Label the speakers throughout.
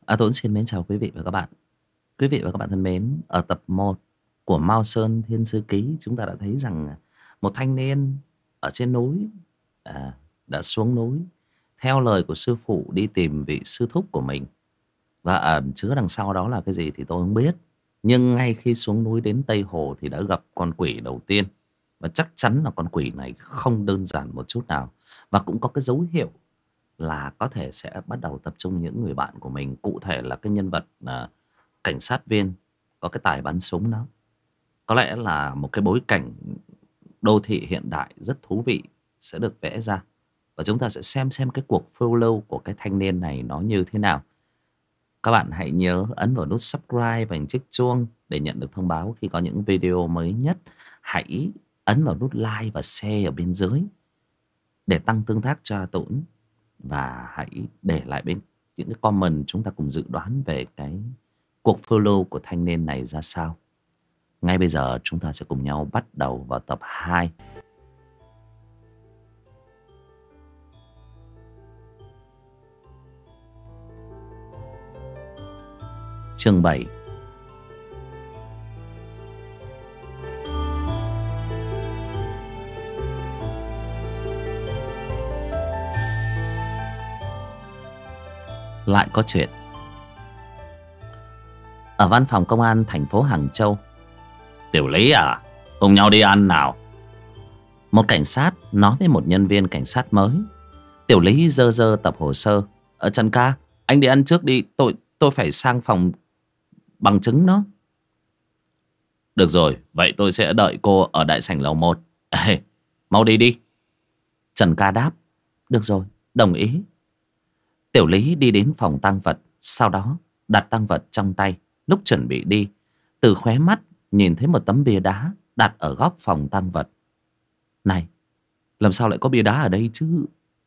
Speaker 1: Tuấn xin mến chào quý vị và các bạn. Quý vị và các bạn thân mến, ở tập 1 của Mao Sơn Thiên Sư Ký, chúng ta đã thấy rằng một thanh niên ở trên núi đã xuống núi theo lời của sư phụ đi tìm vị sư thúc của mình. Và ẩn chứa đằng sau đó là cái gì thì tôi không biết. Nhưng ngay khi xuống núi đến Tây Hồ thì đã gặp con quỷ đầu tiên. Và chắc chắn là con quỷ này không đơn giản một chút nào. Và cũng có cái dấu hiệu là có thể sẽ bắt đầu tập trung những người bạn của mình, cụ thể là cái nhân vật cảnh sát viên có cái tài bắn súng đó. Có lẽ là một cái bối cảnh đô thị hiện đại rất thú vị sẽ được vẽ ra, và chúng ta sẽ xem cái cuộc phiêu lưu của cái thanh niên này nó như thế nào. Các bạn hãy nhớ ấn vào nút subscribe và hình chiếc chuông để nhận được thông báo khi có những video mới nhất. Hãy ấn vào nút like và share ở bên dưới để tăng tương tác cho Tuấn. Và hãy để lại bên những cái comment, chúng ta cùng dự đoán về cái cuộc phiêu lưu của thanh niên này ra sao. Ngay bây giờ chúng ta sẽ cùng nhau bắt đầu vào tập 2. Chương 7. Lại có chuyện. Ở văn phòng công an thành phố Hàng Châu. Tiểu Lý à, cùng nhau đi ăn nào. Một cảnh sát nói với một nhân viên cảnh sát mới. Tiểu Lý dơ tập hồ sơ. Trần ca, anh đi ăn trước đi, tôi phải sang phòng bằng chứng đó. Được rồi, vậy tôi sẽ đợi cô ở đại sảnh lầu 1. Ê, mau đi đi. Trần ca đáp. Được rồi, đồng ý. Tiểu Lý đi đến phòng tang vật, sau đó đặt tang vật trong tay. Lúc chuẩn bị đi, từ khóe mắt nhìn thấy một tấm bia đá đặt ở góc phòng tang vật. Này, làm sao lại có bia đá ở đây chứ?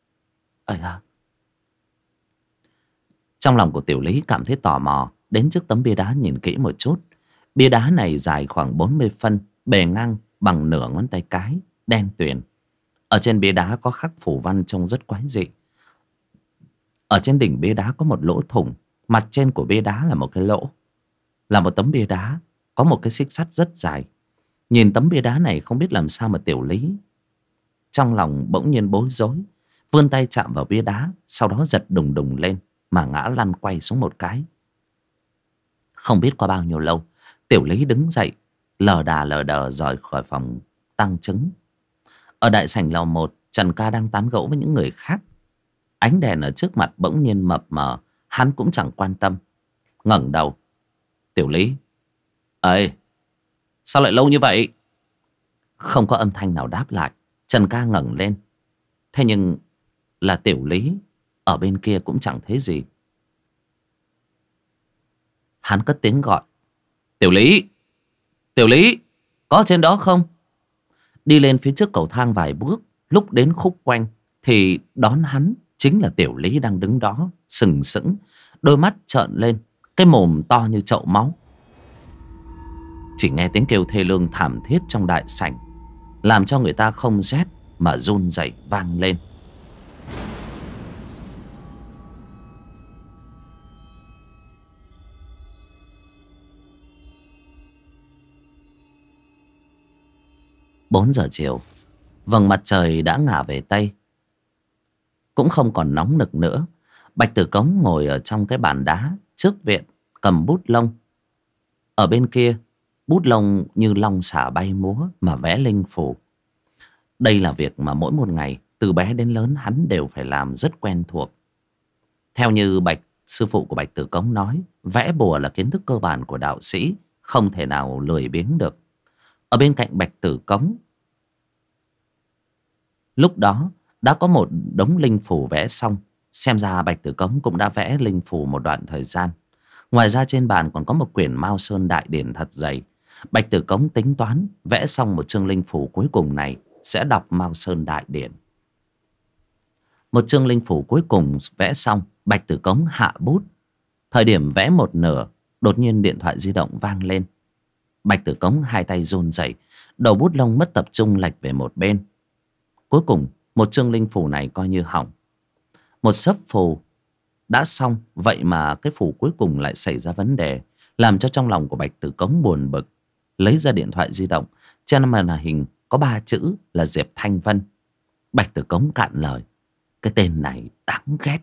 Speaker 1: Trong lòng của Tiểu Lý cảm thấy tò mò, đến trước tấm bia đá nhìn kỹ một chút. Bia đá này dài khoảng 40 phân, bề ngang bằng nửa ngón tay cái, đen tuyền. Ở trên bia đá có khắc phù văn trông rất quái dị. Ở trên đỉnh bia đá có một lỗ thủng, mặt trên của bia đá là một cái lỗ. Là một tấm bia đá có một cái xích sắt rất dài. Nhìn tấm bia đá này không biết làm sao mà Tiểu Lý trong lòng bỗng nhiên bối rối, vươn tay chạm vào bia đá, sau đó giật đùng đùng lên mà ngã lăn quay xuống một cái. Không biết qua bao nhiêu lâu, Tiểu Lý đứng dậy, lờ đờ rời khỏi phòng tang chứng. Ở đại sảnh lầu 1, Trần ca đang tán gẫu với những người khác. Ánh đèn ở trước mặt bỗng nhiên mập mờ, hắn cũng chẳng quan tâm, ngẩng đầu. Tiểu Lý, ê, sao lại lâu như vậy? Không có âm thanh nào đáp lại. Trần ca ngẩng lên, thế nhưng là Tiểu Lý ở bên kia cũng chẳng thấy gì. Hắn cất tiếng gọi. Tiểu Lý, Tiểu Lý, có trên đó không? Đi lên phía trước cầu thang vài bước, lúc đến khúc quanh thì đón hắn chính là Tiểu Lý đang đứng đó sừng sững, đôi mắt trợn lên, cái mồm to như chậu máu. Chỉ nghe tiếng kêu thê lương thảm thiết trong đại sảnh, làm cho người ta không rét mà run rẩy vang lên. Bốn giờ chiều, vầng mặt trời đã ngả về Tây, cũng không còn nóng nực nữa. Bạch Tử Cống ngồi ở trong cái bàn đá trước viện, cầm bút lông. Ở bên kia, bút lông như long xả bay múa mà vẽ linh phù. Đây là việc mà mỗi một ngày từ bé đến lớn hắn đều phải làm rất quen thuộc. Theo như sư phụ của Bạch Tử Cống nói, vẽ bùa là kiến thức cơ bản của đạo sĩ, không thể nào lười biếng được. Ở bên cạnh Bạch Tử Cống lúc đó đã có một đống linh phù vẽ xong. Xem ra Bạch Tử Cống cũng đã vẽ linh phù một đoạn thời gian. Ngoài ra trên bàn còn có một quyển Mao Sơn Đại Điển thật dày. Bạch Tử Cống tính toán vẽ xong một chương linh phù cuối cùng này sẽ đọc Mao Sơn Đại Điển. Một chương linh phù cuối cùng vẽ xong, Bạch Tử Cống hạ bút. Thời điểm vẽ một nửa, đột nhiên điện thoại di động vang lên. Bạch Tử Cống hai tay run rẩy, đầu bút lông mất tập trung lệch về một bên. Cuối cùng một chương linh phù này coi như hỏng. Một sấp phù đã xong, vậy mà cái phủ cuối cùng lại xảy ra vấn đề, làm cho trong lòng của Bạch Tử Cống buồn bực. Lấy ra điện thoại di động, trên màn hình có 3 chữ là Diệp Thanh Vân. Bạch Tử Cống cạn lời: cái tên này đáng ghét.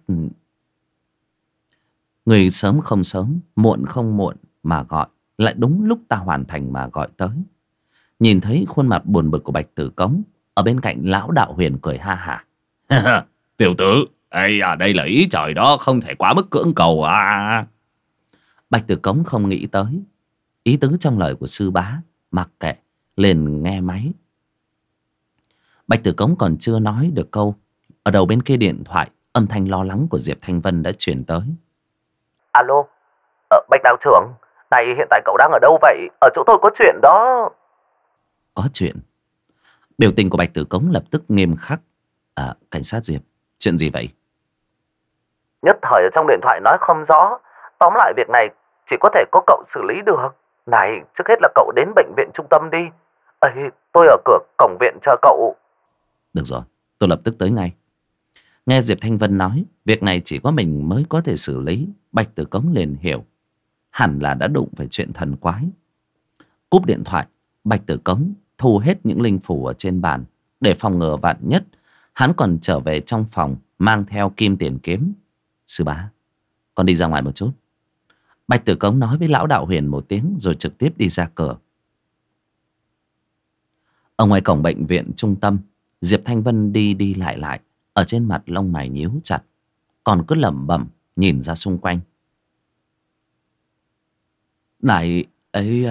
Speaker 1: Người sớm không sớm, muộn không muộn mà gọi, lại đúng lúc ta hoàn thành mà gọi tới. Nhìn thấy khuôn mặt buồn bực của Bạch Tử Cống, ở bên cạnh lão đạo Huyền cười ha hả: tiểu tử, đây là ý trời đó, không thể quá mức cưỡng cầu à. Bạch Tử Cống không nghĩ tới ý tứ trong lời của sư bá, mặc kệ, liền nghe máy. Bạch Tử Cống còn chưa nói được câu, ở đầu bên kia điện thoại, âm thanh lo lắng của Diệp Thanh Vân đã truyền tới.
Speaker 2: Alo, Bạch đạo trưởng, này hiện tại cậu đang ở đâu vậy? Ở chỗ tôi có chuyện đó.
Speaker 1: Có chuyện? Biểu tình của Bạch Tử Cống lập tức nghiêm khắc. Cảnh sát Diệp, chuyện gì vậy?
Speaker 2: Nhất thời ở trong điện thoại nói không rõ. Tóm lại việc này chỉ có thể có cậu xử lý được. Này, trước hết là cậu đến bệnh viện trung tâm đi. Tôi ở cửa cổng viện chờ cậu.
Speaker 1: Được rồi, tôi lập tức tới ngay. Nghe Diệp Thanh Vân nói việc này chỉ có mình mới có thể xử lý, Bạch Tử Cống liền hiểu hẳn là đã đụng phải chuyện thần quái. Cúp điện thoại, Bạch Tử Cống thu hết những linh phủ ở trên bàn. Để phòng ngừa vạn nhất, hắn còn trở về trong phòng mang theo kim tiền kiếm. Sư bá, con đi ra ngoài một chút. Bạch Tử Cống nói với lão đạo Huyền một tiếng rồi trực tiếp đi ra cửa. Ở ngoài cổng bệnh viện trung tâm, Diệp Thanh Vân đi đi lại lại, ở trên mặt lông mày nhíu chặt, còn cứ lẩm bẩm nhìn ra xung quanh. Này ấy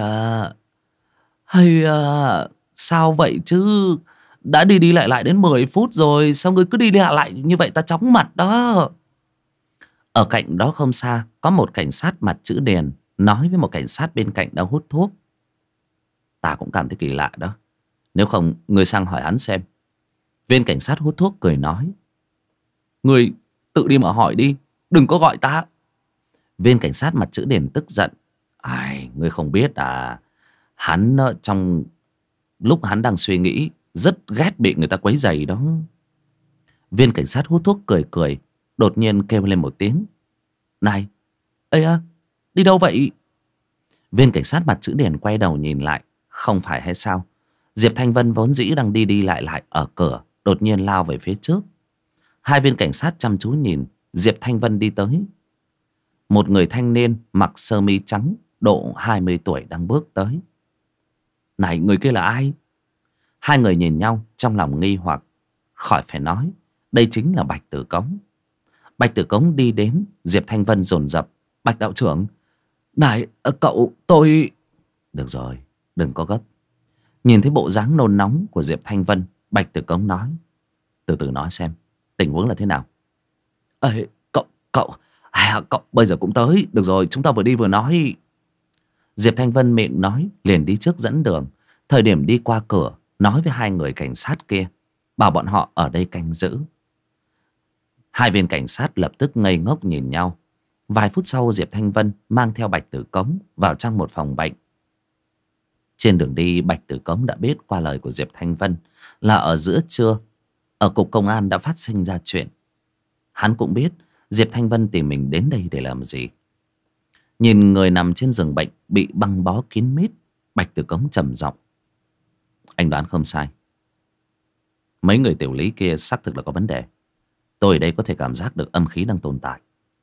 Speaker 1: sao vậy chứ? Đã đi đi lại lại đến 10 phút rồi, sao ngươi cứ đi đi lại lại như vậy, ta chóng mặt đó. Ở cạnh đó không xa, có một cảnh sát mặt chữ Điền nói với một cảnh sát bên cạnh đang hút thuốc. Ta cũng cảm thấy kỳ lạ đó. Nếu không, ngươi sang hỏi hắn xem. Viên cảnh sát hút thuốc cười nói: ngươi tự đi mà hỏi đi, đừng có gọi ta. Viên cảnh sát mặt chữ Điền tức giận: ngươi không biết à, hắn trong lúc hắn đang suy nghĩ, rất ghét bị người ta quấy rầy đó. Viên cảnh sát hút thuốc cười cười, đột nhiên kêu lên một tiếng: này, đi đâu vậy? Viên cảnh sát mặt chữ Điền quay đầu nhìn lại, không phải hay sao, Diệp Thanh Vân vốn dĩ đang đi đi lại lại ở cửa, đột nhiên lao về phía trước. Hai viên cảnh sát chăm chú nhìn Diệp Thanh Vân đi tới. Một người thanh niên mặc sơ mi trắng, độ 20 tuổi đang bước tới. Này, người kia là ai? Hai người nhìn nhau trong lòng nghi hoặc. Khỏi phải nói, đây chính là Bạch Tử Cống. Bạch Tử Cống đi đến, Diệp Thanh Vân dồn dập: Bạch đạo trưởng, này, cậu, tôi... Được rồi, đừng có gấp. Nhìn thấy bộ dáng nôn nóng của Diệp Thanh Vân, Bạch Tử Cống nói: từ từ nói xem, tình huống là thế nào? Cậu bây giờ cũng tới. Được rồi, chúng ta vừa đi vừa nói. Diệp Thanh Vân miệng nói, liền đi trước dẫn đường. Thời điểm đi qua cửa, nói với hai người cảnh sát kia, bảo bọn họ ở đây canh giữ. Hai viên cảnh sát lập tức ngây ngốc nhìn nhau. Vài phút sau, Diệp Thanh Vân mang theo Bạch Tử Cống vào trong một phòng bệnh. Trên đường đi, Bạch Tử Cống đã biết qua lời của Diệp Thanh Vân là ở giữa trưa, ở cục công an đã phát sinh ra chuyện. Hắn cũng biết Diệp Thanh Vân tìm mình đến đây để làm gì. Nhìn người nằm trên giường bệnh bị băng bó kín mít, Bạch Tử Cống trầm giọng: anh đoán không sai, mấy người tiểu lý kia xác thực là có vấn đề. Tôi ở đây có thể cảm giác được âm khí đang tồn tại.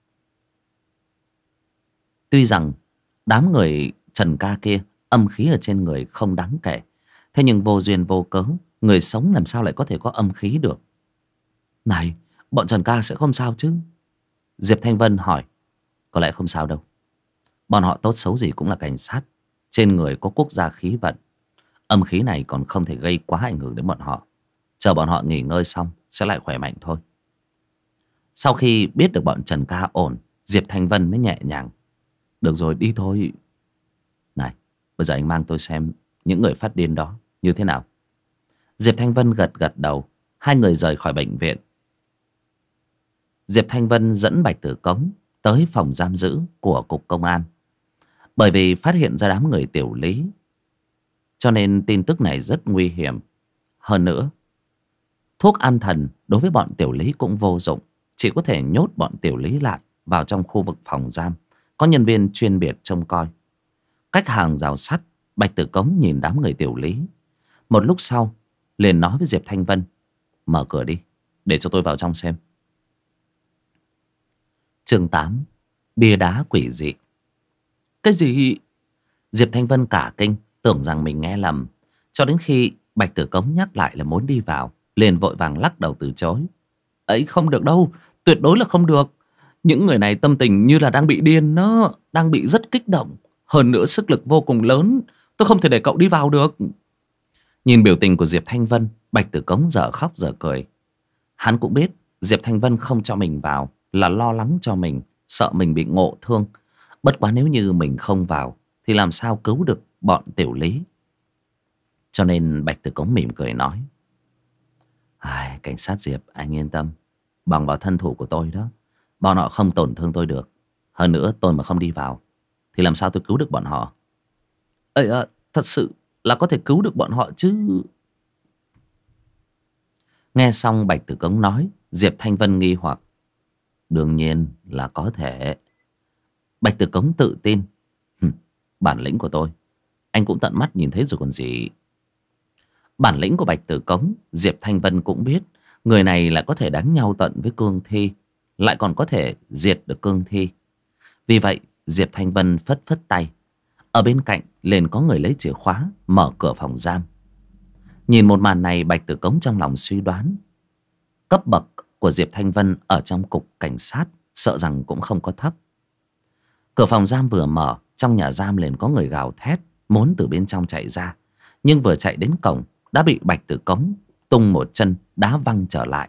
Speaker 1: Tuy rằng đám người Trần Ca kia âm khí ở trên người không đáng kể, thế nhưng vô duyên vô cớ, người sống làm sao lại có thể có âm khí được? Này, bọn Trần Ca sẽ không sao chứ? Diệp Thanh Vân hỏi. Có lẽ không sao đâu. Bọn họ tốt xấu gì cũng là cảnh sát, trên người có quốc gia khí vận. Âm khí này còn không thể gây quá ảnh hưởng đến bọn họ. Chờ bọn họ nghỉ ngơi xong sẽ lại khỏe mạnh thôi. Sau khi biết được bọn Trần Ca ổn, Diệp Thanh Vân mới nhẹ nhàng: được rồi, đi thôi. Này, bây giờ anh mang tôi xem những người phát điên đó như thế nào. Diệp Thanh Vân gật gật đầu. Hai người rời khỏi bệnh viện. Diệp Thanh Vân dẫn Bạch Tử Cống tới phòng giam giữ của cục công an. Bởi vì phát hiện ra đám người tiểu lý, cho nên tin tức này rất nguy hiểm. Hơn nữa, thuốc an thần đối với bọn tiểu lý cũng vô dụng, chỉ có thể nhốt bọn tiểu lý lại vào trong khu vực phòng giam. Có nhân viên chuyên biệt trông coi. Cách hàng rào sắt, Bạch Tử Cống nhìn đám người Tiểu Lý. Một lúc sau liền nói với Diệp Thanh Vân: "Mở cửa đi, để cho tôi vào trong xem." Chương 8: Bia đá quỷ dị. Cái gì? Diệp Thanh Vân cả kinh, tưởng rằng mình nghe lầm. Cho đến khi Bạch Tử Cống nhắc lại là muốn đi vào, liền vội vàng lắc đầu từ chối. Ấy, không được đâu, tuyệt đối là không được. Những người này tâm tình như là đang bị điên, nó đang bị rất kích động. Hơn nữa sức lực vô cùng lớn, tôi không thể để cậu đi vào được. Nhìn biểu tình của Diệp Thanh Vân, Bạch Tử Cống dở khóc dở cười. Hắn cũng biết Diệp Thanh Vân không cho mình vào là lo lắng cho mình, sợ mình bị ngộ thương. Bất quá nếu như mình không vào thì làm sao cứu được bọn Tiểu Lý. Cho nên Bạch Tử Cống mỉm cười nói: Cảnh sát Diệp, anh yên tâm. Bằng vào thân thủ của tôi đó, bọn họ không tổn thương tôi được. Hơn nữa tôi mà không đi vào thì làm sao tôi cứu được bọn họ. Thật sự là có thể cứu được bọn họ chứ? Nghe xong Bạch Tử Cống nói, Diệp Thanh Vân nghi hoặc: Đương nhiên là có thể. Bạch Tử Cống tự tin: Bản lĩnh của tôi anh cũng tận mắt nhìn thấy rồi còn gì. Bản lĩnh của Bạch Tử Cống, Diệp Thanh Vân cũng biết. Người này lại có thể đánh nhau tận với cương thi, lại còn có thể diệt được cương thi. Vì vậy Diệp Thanh Vân phất phất tay. Ở bên cạnh liền có người lấy chìa khóa mở cửa phòng giam. Nhìn một màn này, Bạch Tử Cống trong lòng suy đoán cấp bậc của Diệp Thanh Vân ở trong cục cảnh sát sợ rằng cũng không có thấp. Cửa phòng giam vừa mở, trong nhà giam liền có người gào thét muốn từ bên trong chạy ra. Nhưng vừa chạy đến cổng đã bị Bạch Tử Cống tung một chân đá văng trở lại.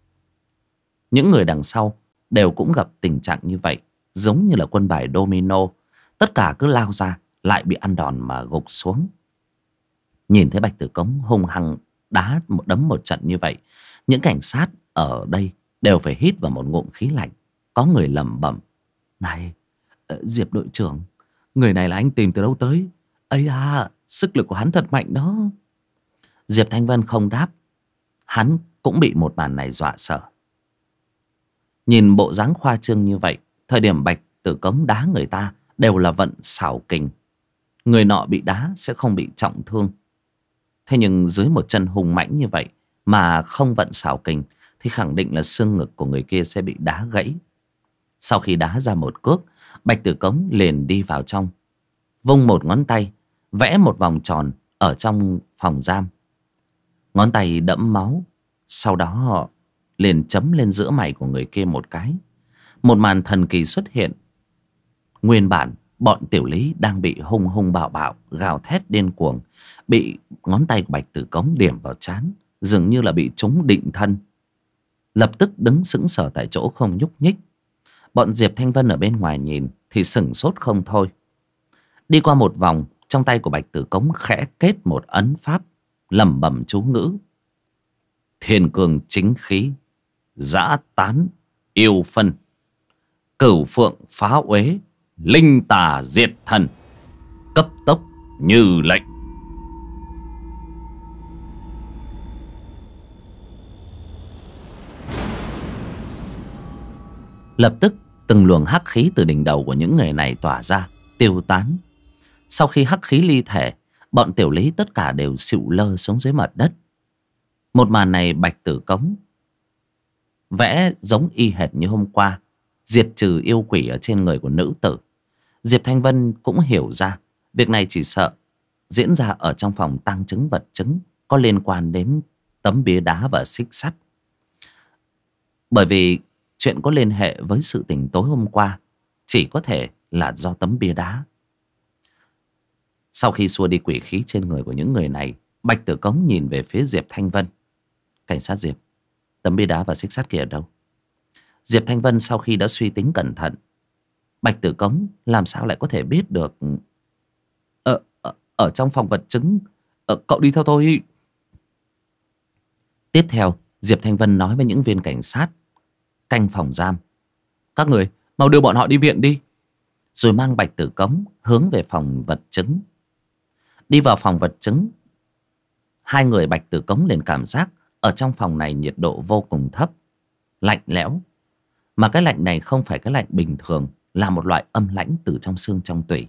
Speaker 1: Những người đằng sau đều cũng gặp tình trạng như vậy, giống như là quân bài domino. Tất cả cứ lao ra, lại bị ăn đòn mà gục xuống. Nhìn thấy Bạch Tử Cống hung hăng đấm một trận như vậy, những cảnh sát ở đây đều phải hít vào một ngụm khí lạnh. Có người lẩm bẩm: Này, Diệp đội trưởng, người này là anh tìm từ đâu tới? Sức lực của hắn thật mạnh đó. Diệp Thanh Vân không đáp. Hắn cũng bị một màn này dọa sợ. Nhìn bộ dáng khoa trương như vậy, thời điểm Bạch Tử Cống đá người ta đều là vận xảo kình. Người nọ bị đá sẽ không bị trọng thương. Thế nhưng dưới một chân hùng mãnh như vậy mà không vận xảo kình thì khẳng định là xương ngực của người kia sẽ bị đá gãy. Sau khi đá ra một cước, Bạch Tử Cống liền đi vào trong, vung một ngón tay vẽ một vòng tròn ở trong phòng giam. Ngón tay đẫm máu. Sau đó họ liền chấm lên giữa mày của người kia một cái. Một màn thần kỳ xuất hiện. Nguyên bản bọn Tiểu Lý đang bị hung hung bạo bạo gào thét điên cuồng, bị ngón tay của Bạch Tử Cống điểm vào trán, dường như là bị trúng định thân. Lập tức đứng sững sờ tại chỗ không nhúc nhích. Bọn Diệp Thanh Vân ở bên ngoài nhìn thì sửng sốt không thôi. Đi qua một vòng, trong tay của Bạch Tử Cống khẽ kết một ấn pháp, lẩm bẩm chú ngữ: Thiên cương chính khí, dã tán yêu phân, cửu phượng phá uế, linh tà diệt thần, cấp tốc như lệnh. Lập tức từng luồng hắc khí từ đỉnh đầu của những người này tỏa ra, tiêu tán. Sau khi hắc khí ly thể, bọn Tiểu Lý tất cả đều xịu lơ xuống dưới mặt đất. Một màn này Bạch Tử Cống vẽ giống y hệt như hôm qua, diệt trừ yêu quỷ ở trên người của nữ tử. Diệp Thanh Vân cũng hiểu ra việc này chỉ sợ diễn ra ở trong phòng tang chứng vật chứng có liên quan đến tấm bia đá và xích sắt. Bởi vì chuyện có liên hệ với sự tình tối hôm qua chỉ có thể là do tấm bia đá. Sau khi xua đi quỷ khí trên người của những người này, Bạch Tử Cống nhìn về phía Diệp Thanh Vân: Cảnh sát Diệp, tấm bia đá và xích sắt kia ở đâu? Diệp Thanh Vân sau khi đã suy tính cẩn thận, Bạch Tử Cống làm sao lại có thể biết được? Ở trong phòng vật chứng. Cậu đi theo tôi. Tiếp theo Diệp Thanh Vân nói với những viên cảnh sát canh phòng giam: Các người mau đưa bọn họ đi viện đi. Rồi mang Bạch Tử Cống hướng về phòng vật chứng. Đi vào phòng vật chứng, hai người Bạch Tử Cống liền cảm giác ở trong phòng này nhiệt độ vô cùng thấp, lạnh lẽo. Mà cái lạnh này không phải cái lạnh bình thường, là một loại âm lãnh từ trong xương trong tủy.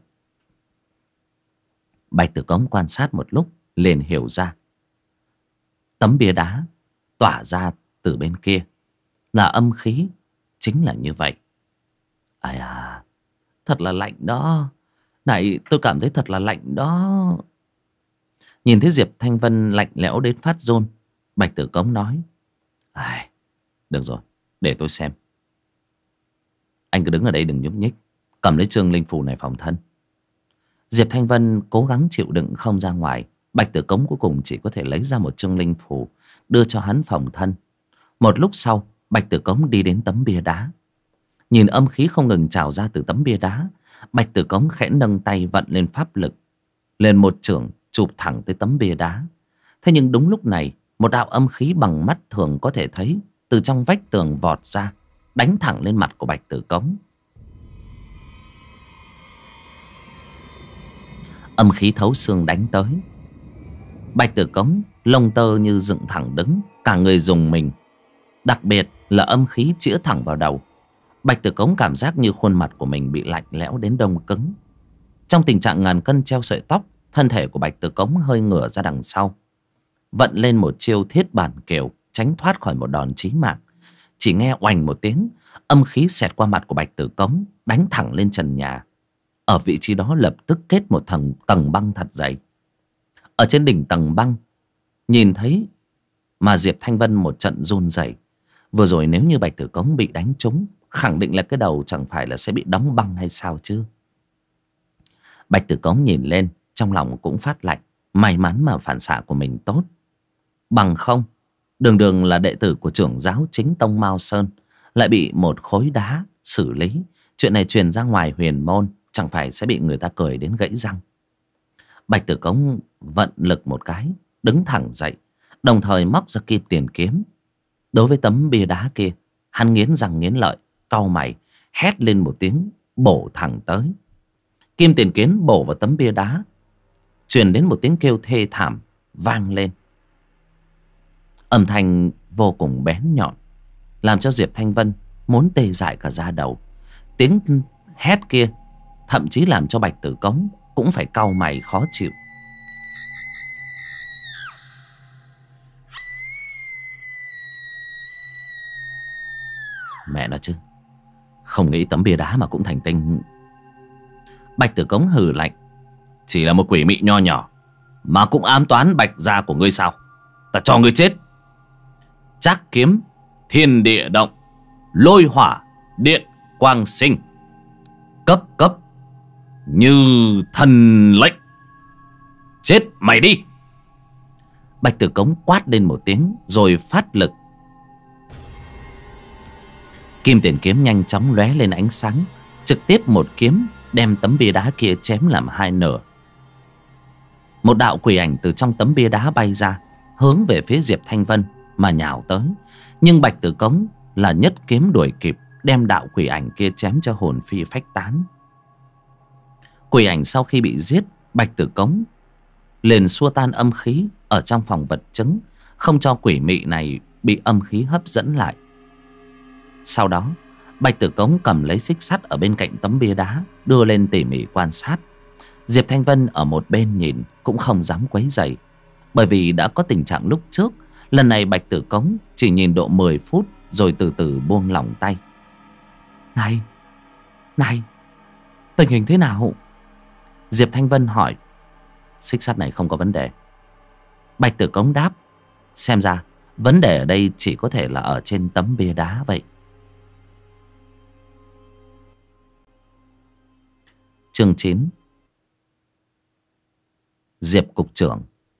Speaker 1: Bạch Tử Cống quan sát một lúc liền hiểu ra. Tấm bia đá tỏa ra từ bên kia là âm khí, chính là như vậy. Ai à, thật là lạnh đó. Này, tôi cảm thấy thật là lạnh đó. Nhìn thấy Diệp Thanh Vân lạnh lẽo đến phát run, Bạch Tử Cống nói: Ai, được rồi, để tôi xem. Anh cứ đứng ở đây đừng nhúc nhích, cầm lấy chương linh phù này phòng thân. Diệp Thanh Vân cố gắng chịu đựng không ra ngoài. Bạch Tử Cống cuối cùng chỉ có thể lấy ra một chương linh phù đưa cho hắn phòng thân. Một lúc sau, Bạch Tử Cống đi đến tấm bia đá. Nhìn âm khí không ngừng trào ra từ tấm bia đá, Bạch Tử Cống khẽ nâng tay vận lên pháp lực, lên một chưởng chụp thẳng tới tấm bia đá. Thế nhưng đúng lúc này, một đạo âm khí bằng mắt thường có thể thấy từ trong vách tường vọt ra, đánh thẳng lên mặt của Bạch Tử Cống. Âm khí thấu xương đánh tới. Bạch Tử Cống lông tơ như dựng thẳng đứng, cả người rùng mình. Đặc biệt là âm khí chĩa thẳng vào đầu. Bạch Tử Cống cảm giác như khuôn mặt của mình bị lạnh lẽo đến đông cứng. Trong tình trạng ngàn cân treo sợi tóc, thân thể của Bạch Tử Cống hơi ngửa ra đằng sau, vận lên một chiêu thiết bản kiều, tránh thoát khỏi một đòn chí mạng. Chỉ nghe oành một tiếng, âm khí xẹt qua mặt của Bạch Tử Cống, đánh thẳng lên trần nhà. Ở vị trí đó lập tức kết một tầng băng thật dày. Ở trên đỉnh tầng băng, nhìn thấy mà Diệp Thanh Vân một trận run rẩy. Vừa rồi nếu như Bạch Tử Cống bị đánh trúng, khẳng định là cái đầu chẳng phải là sẽ bị đóng băng hay sao chứ. Bạch Tử Cống nhìn lên, trong lòng cũng phát lạnh. May mắn mà phản xạ của mình tốt. Bằng không, đường đường là đệ tử của trưởng giáo chính tông Mao Sơn, lại bị một khối đá xử lý. Chuyện này truyền ra ngoài huyền môn, chẳng phải sẽ bị người ta cười đến gãy răng. Bạch Tử Cống vận lực một cái, đứng thẳng dậy, đồng thời móc ra kim tiền kiếm. Đối với tấm bia đá kia, hắn nghiến răng nghiến lợi, cau mày, hét lên một tiếng, bổ thẳng tới. Kim tiền kiếm bổ vào tấm bia đá, truyền đến một tiếng kêu thê thảm vang lên. Âm thanh vô cùng bén nhọn, làm cho Diệp Thanh Vân muốn tê dại cả da đầu. Tiếng hét kia thậm chí làm cho Bạch Tử Cống cũng phải cau mày khó chịu. Mẹ nó chứ, không nghĩ tấm bia đá mà cũng thành tinh. Bạch Tử Cống hừ lạnh: Chỉ là một quỷ mị nho nhỏ mà cũng ám toán Bạch gia của ngươi sao? Ta cho ngươi chết. Trác kiếm thiên địa động, lôi hỏa điện quang sinh, cấp cấp như thần lệnh. Chết mày đi. Bạch Tử Cống quát lên một tiếng rồi phát lực. Kim tiền kiếm nhanh chóng lóe lên ánh sáng, trực tiếp một kiếm đem tấm bia đá kia chém làm hai nửa. Một đạo quỷ ảnh từ trong tấm bia đá bay ra, hướng về phía Diệp Thanh Vân mà nhào tới. Nhưng Bạch Tử Cống là nhất kiếm đuổi kịp, đem đạo quỷ ảnh kia chém cho hồn phi phách tán. Quỷ ảnh sau khi bị giết, Bạch Tử Cống liền xua tan âm khí ở trong phòng vật chứng, không cho quỷ mị này bị âm khí hấp dẫn lại. Sau đó, Bạch Tử Cống cầm lấy xích sắt ở bên cạnh tấm bia đá, đưa lên tỉ mỉ quan sát. Diệp Thanh Vân ở một bên nhìn cũng không dám quấy rầy, bởi vì đã có tình trạng lúc trước. Lần này Bạch Tử Cống chỉ nhìn độ 10 phút rồi từ từ buông lỏng tay. Này, tình hình thế nào? Diệp Thanh Vân hỏi. Xích sắt này không có vấn đề. Bạch Tử Cống đáp. Xem ra vấn đề ở đây chỉ có thể là ở trên tấm bia đá vậy. Chương 9. Diệp cục trưởng.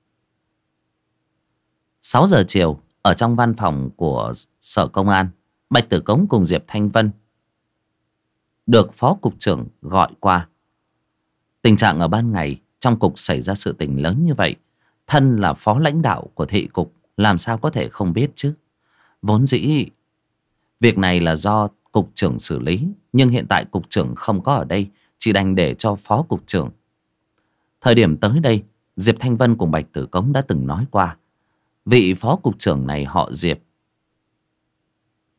Speaker 1: 6 giờ chiều, ở trong văn phòng của Sở Công an, Bạch Tử Cống cùng Diệp Thanh Vân được Phó Cục trưởng gọi qua. Tình trạng ở ban ngày trong cục xảy ra sự tình lớn như vậy, thân là phó lãnh đạo của thị cục làm sao có thể không biết chứ. Vốn dĩ việc này là do cục trưởng xử lý, nhưng hiện tại cục trưởng không có ở đây, chỉ đành để cho phó cục trưởng. Thời điểm tới đây, Diệp Thanh Vân cùng Bạch Tử Cống đã từng nói qua, vị phó cục trưởng này họ Diệp,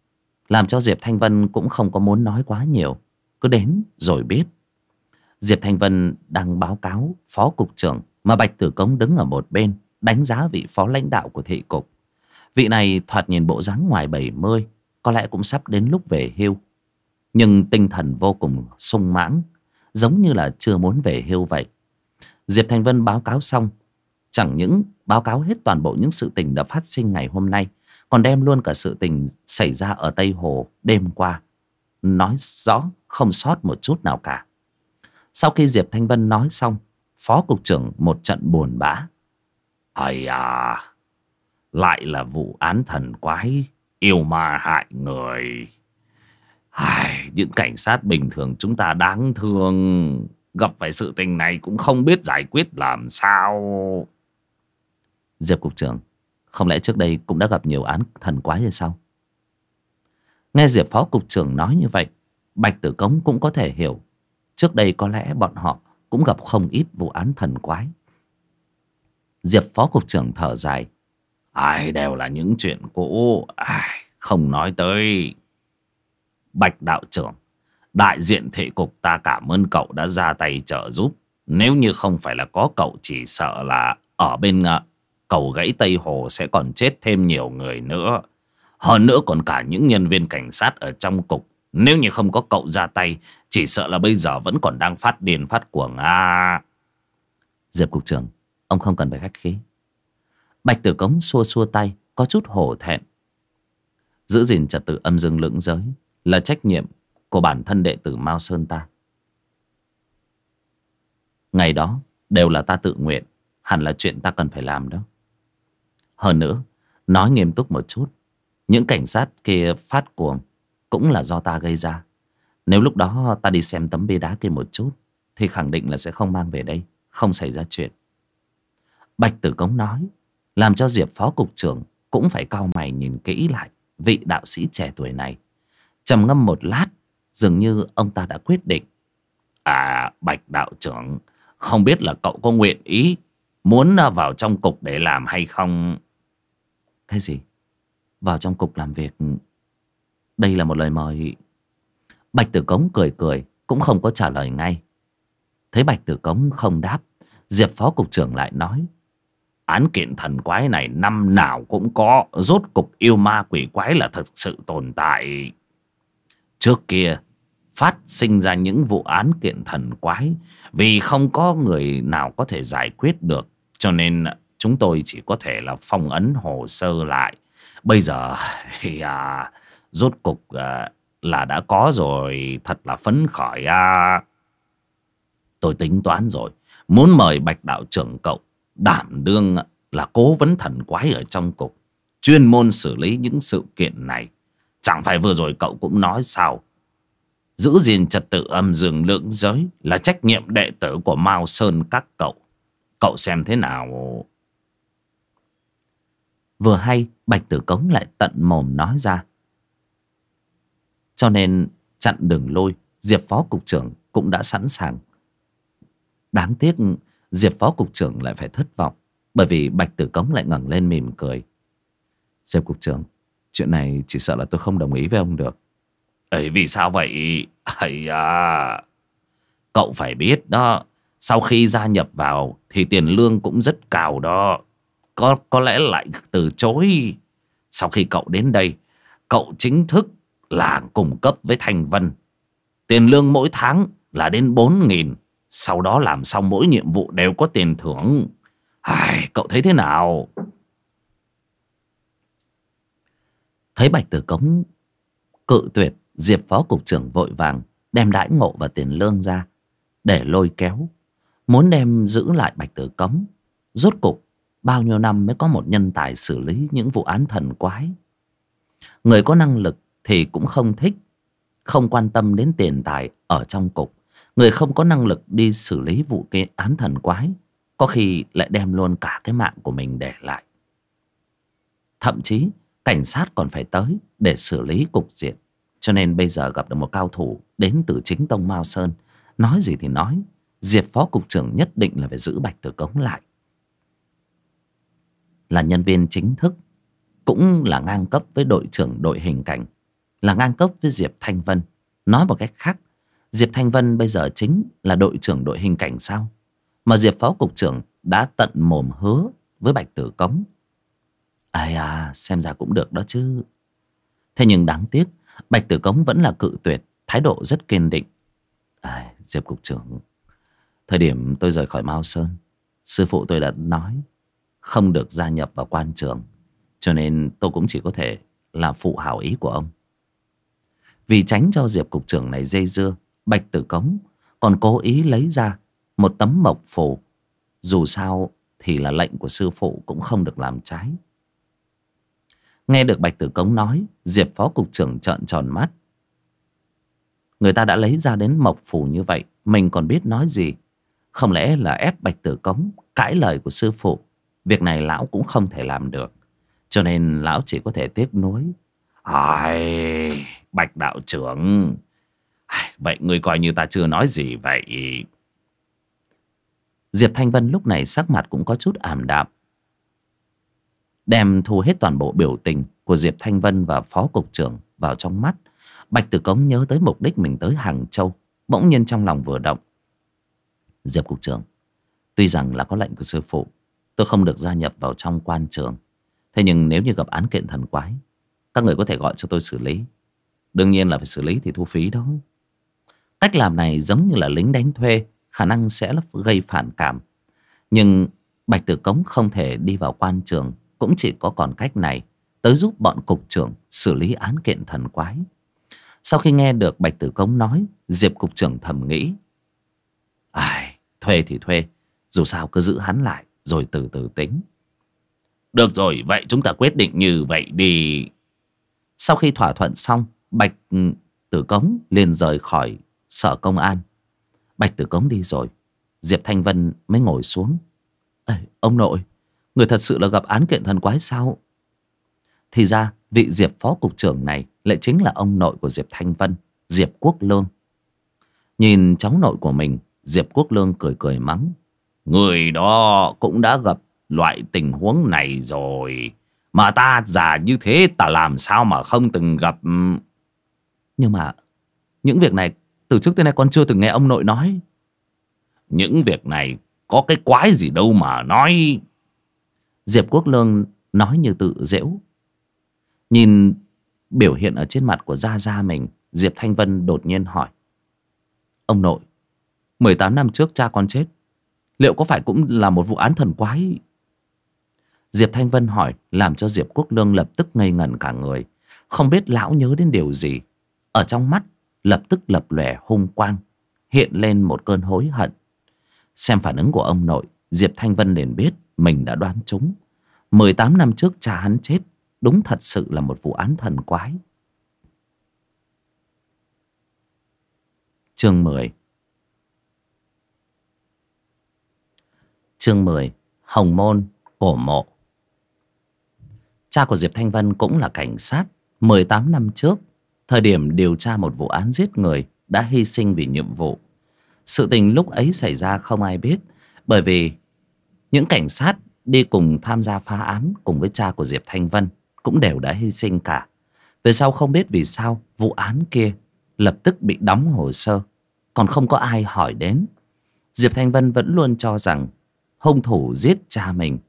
Speaker 1: làm cho Diệp Thanh Vân cũng không có muốn nói quá nhiều. Cứ đến rồi biết. Diệp Thanh Vân đang báo cáo phó cục trưởng, mà Bạch Tử Cống đứng ở một bên đánh giá vị phó lãnh đạo của thị cục. Vị này thoạt nhìn bộ dáng ngoài 70, có lẽ cũng sắp đến lúc về hưu, nhưng tinh thần vô cùng sung mãn, giống như là chưa muốn về hưu vậy. Diệp Thanh Vân báo cáo xong, chẳng những báo cáo hết toàn bộ những sự tình đã phát sinh ngày hôm nay, còn đem luôn cả sự tình xảy ra ở Tây Hồ đêm qua, nói rõ không sót một chút nào cả. Sau khi Diệp Thanh Vân nói xong, phó cục trưởng một trận buồn bã. Ây à, lại là vụ án thần quái yêu ma hại người. Những cảnh sát bình thường chúng ta đáng thương, gặp phải sự tình này cũng không biết giải quyết làm sao. Diệp cục trưởng, không lẽ trước đây cũng đã gặp nhiều án thần quái hay sao? Nghe Diệp phó cục trưởng nói như vậy, Bạch Tử Cống cũng có thể hiểu. Trước đây có lẽ bọn họ cũng gặp không ít vụ án thần quái. Diệp phó cục trưởng thở dài. Đều là những chuyện cũ, không nói tới. Bạch đạo trưởng, đại diện thị cục ta cảm ơn cậu đã ra tay trợ giúp. Nếu như không phải là có cậu, chỉ sợ là ở bên cầu gãy Tây Hồ sẽ còn chết thêm nhiều người nữa. Hơn nữa còn cả những nhân viên cảnh sát ở trong cục. Nếu như không có cậu ra tay, chỉ sợ là bây giờ vẫn còn đang phát điên phát cuồng à. Diệp cục trưởng, ông không cần phải khách khí. Bạch Tử Cống xua xua tay, có chút hổ thẹn. Giữ gìn trật tự âm dương lưỡng giới là trách nhiệm của bản thân đệ tử Mao Sơn ta. Ngày đó đều là ta tự nguyện, hẳn là chuyện ta cần phải làm đó. Hơn nữa, nói nghiêm túc một chút, những cảnh sát kia phát cuồng cũng là do ta gây ra. Nếu lúc đó ta đi xem tấm bia đá kia một chút, thì khẳng định là sẽ không mang về đây, không xảy ra chuyện. Bạch Tử Cống nói, làm cho Diệp phó cục trưởng cũng phải cau mày nhìn kỹ lại vị đạo sĩ trẻ tuổi này. Trầm ngâm một lát, dường như ông ta đã quyết định. Bạch đạo trưởng, không biết là cậu có nguyện ý muốn vào trong cục để làm hay không? Cái gì? Vào trong cục làm việc? Đây là một lời mời. Bạch Tử Cống cười cười, cũng không có trả lời ngay. Thấy Bạch Tử Cống không đáp, Diệp phó cục trưởng lại nói. Án kiện thần quái này năm nào cũng có. Rốt cục yêu ma quỷ quái là thực sự tồn tại. Trước kia phát sinh ra những vụ án kiện thần quái vì không có người nào có thể giải quyết được, cho nên chúng tôi chỉ có thể là phong ấn hồ sơ lại. Bây giờ thì rốt cục là đã có rồi, thật là phấn khởi à. Tôi tính toán rồi, muốn mời Bạch đạo trưởng cậu đảm đương là cố vấn thần quái ở trong cục, chuyên môn xử lý những sự kiện này. Chẳng phải vừa rồi cậu cũng nói sao, giữ gìn trật tự âm dương lưỡng giới là trách nhiệm đệ tử của Mao Sơn các cậu. Cậu xem thế nào? Vừa hay Bạch Tử Cống lại tận mồm nói ra. Cho nên chặn đường lôi, Diệp phó cục trưởng cũng đã sẵn sàng. Đáng tiếc Diệp phó cục trưởng lại phải thất vọng, bởi vì Bạch Tử Cống lại ngẩng lên mỉm cười. Diệp cục trưởng, chuyện này chỉ sợ là tôi không đồng ý với ông được. Vì sao vậy? Cậu phải biết đó, sau khi gia nhập vào thì tiền lương cũng rất cao đó. Có lẽ lại từ chối. Sau khi cậu đến đây, cậu chính thức là cùng cấp với Thành Vân. Tiền lương mỗi tháng là đến 4.000. Sau đó làm xong mỗi nhiệm vụ đều có tiền thưởng. Cậu thấy thế nào? Thấy Bạch Tử Cống cự tuyệt, Diệp phó cục trưởng vội vàng đem đãi ngộ và tiền lương ra để lôi kéo, muốn đem giữ lại Bạch Tử Cống. Rốt cục bao nhiêu năm mới có một nhân tài xử lý những vụ án thần quái. Người có năng lực thì cũng không thích, không quan tâm đến tiền tài ở trong cục. Người không có năng lực đi xử lý vụ án thần quái, có khi lại đem luôn cả cái mạng của mình để lại. Thậm chí cảnh sát còn phải tới để xử lý cục diện. Cho nên bây giờ gặp được một cao thủ đến từ chính tông Mao Sơn, nói gì thì nói, Diệp phó cục trưởng nhất định là phải giữ Bạch Tử Cống lại. Là nhân viên chính thức, cũng là ngang cấp với đội trưởng đội hình cảnh, là ngang cấp với Diệp Thanh Vân. Nói một cách khác, Diệp Thanh Vân bây giờ chính là đội trưởng đội hình cảnh sao, mà Diệp phó cục trưởng đã tận mồm hứa với Bạch Tử Cống. Ai à, xem ra cũng được đó chứ. Thế nhưng đáng tiếc, Bạch Tử Cống vẫn là cự tuyệt, thái độ rất kiên định. Diệp cục trưởng, thời điểm tôi rời khỏi Mao Sơn, sư phụ tôi đã nói không được gia nhập vào quan trường, cho nên tôi cũng chỉ có thể là phụ hảo ý của ông. Vì tránh cho Diệp cục trưởng này dây dưa, Bạch Tử Cống còn cố ý lấy ra một tấm mộc phù. Dù sao thì là lệnh của sư phụ, cũng không được làm trái. Nghe được Bạch Tử Cống nói, Diệp phó cục trưởng trợn tròn mắt. Người ta đã lấy ra đến mộc phù như vậy, mình còn biết nói gì? Không lẽ là ép Bạch Tử Cống cãi lời của sư phụ? Việc này lão cũng không thể làm được, cho nên lão chỉ có thể tiếc nuối. Bạch đạo trưởng, vậy ngươi coi như ta chưa nói gì vậy? Diệp Thanh Vân lúc này sắc mặt cũng có chút ảm đạm. Đem thu hết toàn bộ biểu tình của Diệp Thanh Vân và phó cục trưởng vào trong mắt, Bạch Tử Cống nhớ tới mục đích mình tới Hàng Châu, bỗng nhiên trong lòng vừa động. Diệp cục trưởng, tuy rằng là có lệnh của sư phụ, tôi không được gia nhập vào trong quan trường. Thế nhưng nếu như gặp án kiện thần quái, các người có thể gọi cho tôi xử lý. Đương nhiên là phải xử lý thì thu phí đó. Cách làm này giống như là lính đánh thuê, khả năng sẽ gây phản cảm. Nhưng Bạch Tử Cống không thể đi vào quan trường, cũng chỉ có còn cách này, tới giúp bọn cục trưởng xử lý án kiện thần quái. Sau khi nghe được Bạch Tử Cống nói, Diệp cục trưởng thầm nghĩ, thuê thì thuê, dù sao cứ giữ hắn lại rồi từ từ tính. Được rồi, vậy chúng ta quyết định như vậy đi. Sau khi thỏa thuận xong, Bạch Tử Cống liền rời khỏi sở công an. Bạch Tử Cống đi rồi, Diệp Thanh Vân mới ngồi xuống. Ông nội, người thật sự là gặp án kiện thần quái sao? Thì ra vị Diệp phó cục trưởng này lại chính là ông nội của Diệp Thanh Vân, Diệp Quốc Lương. Nhìn cháu nội của mình, Diệp Quốc Lương cười cười mắng. Người đó cũng đã gặp loại tình huống này rồi, mà ta già như thế ta làm sao mà không từng gặp. Nhưng mà những việc này từ trước tới nay con chưa từng nghe ông nội nói. Những việc này có cái quái gì đâu mà nói. Diệp Quốc Lương nói như tự giễu. Nhìn biểu hiện ở trên mặt của Gia Gia mình, Diệp Thanh Vân đột nhiên hỏi. Ông nội, 18 năm trước cha con chết, liệu có phải cũng là một vụ án thần quái? Diệp Thanh Vân hỏi làm cho Diệp Quốc Lương lập tức ngây ngẩn cả người. Không biết lão nhớ đến điều gì. Ở trong mắt lập tức lập lòe hung quang, hiện lên một cơn hối hận. Xem phản ứng của ông nội, Diệp Thanh Vân liền biết mình đã đoán trúng. 18 năm trước cha hắn chết, đúng thật sự là một vụ án thần quái. Chương 10. Chương 10. Hồng Môn Cổ Mộ. Cha của Diệp Thanh Vân cũng là cảnh sát. 18 năm trước, thời điểm điều tra một vụ án giết người, đã hy sinh vì nhiệm vụ. Sự tình lúc ấy xảy ra không ai biết, bởi vì những cảnh sát đi cùng tham gia phá án cùng với cha của Diệp Thanh Vân cũng đều đã hy sinh cả. Về sau không biết vì sao vụ án kia lập tức bị đóng hồ sơ, còn không có ai hỏi đến. Diệp Thanh Vân vẫn luôn cho rằng hung thủ giết cha mình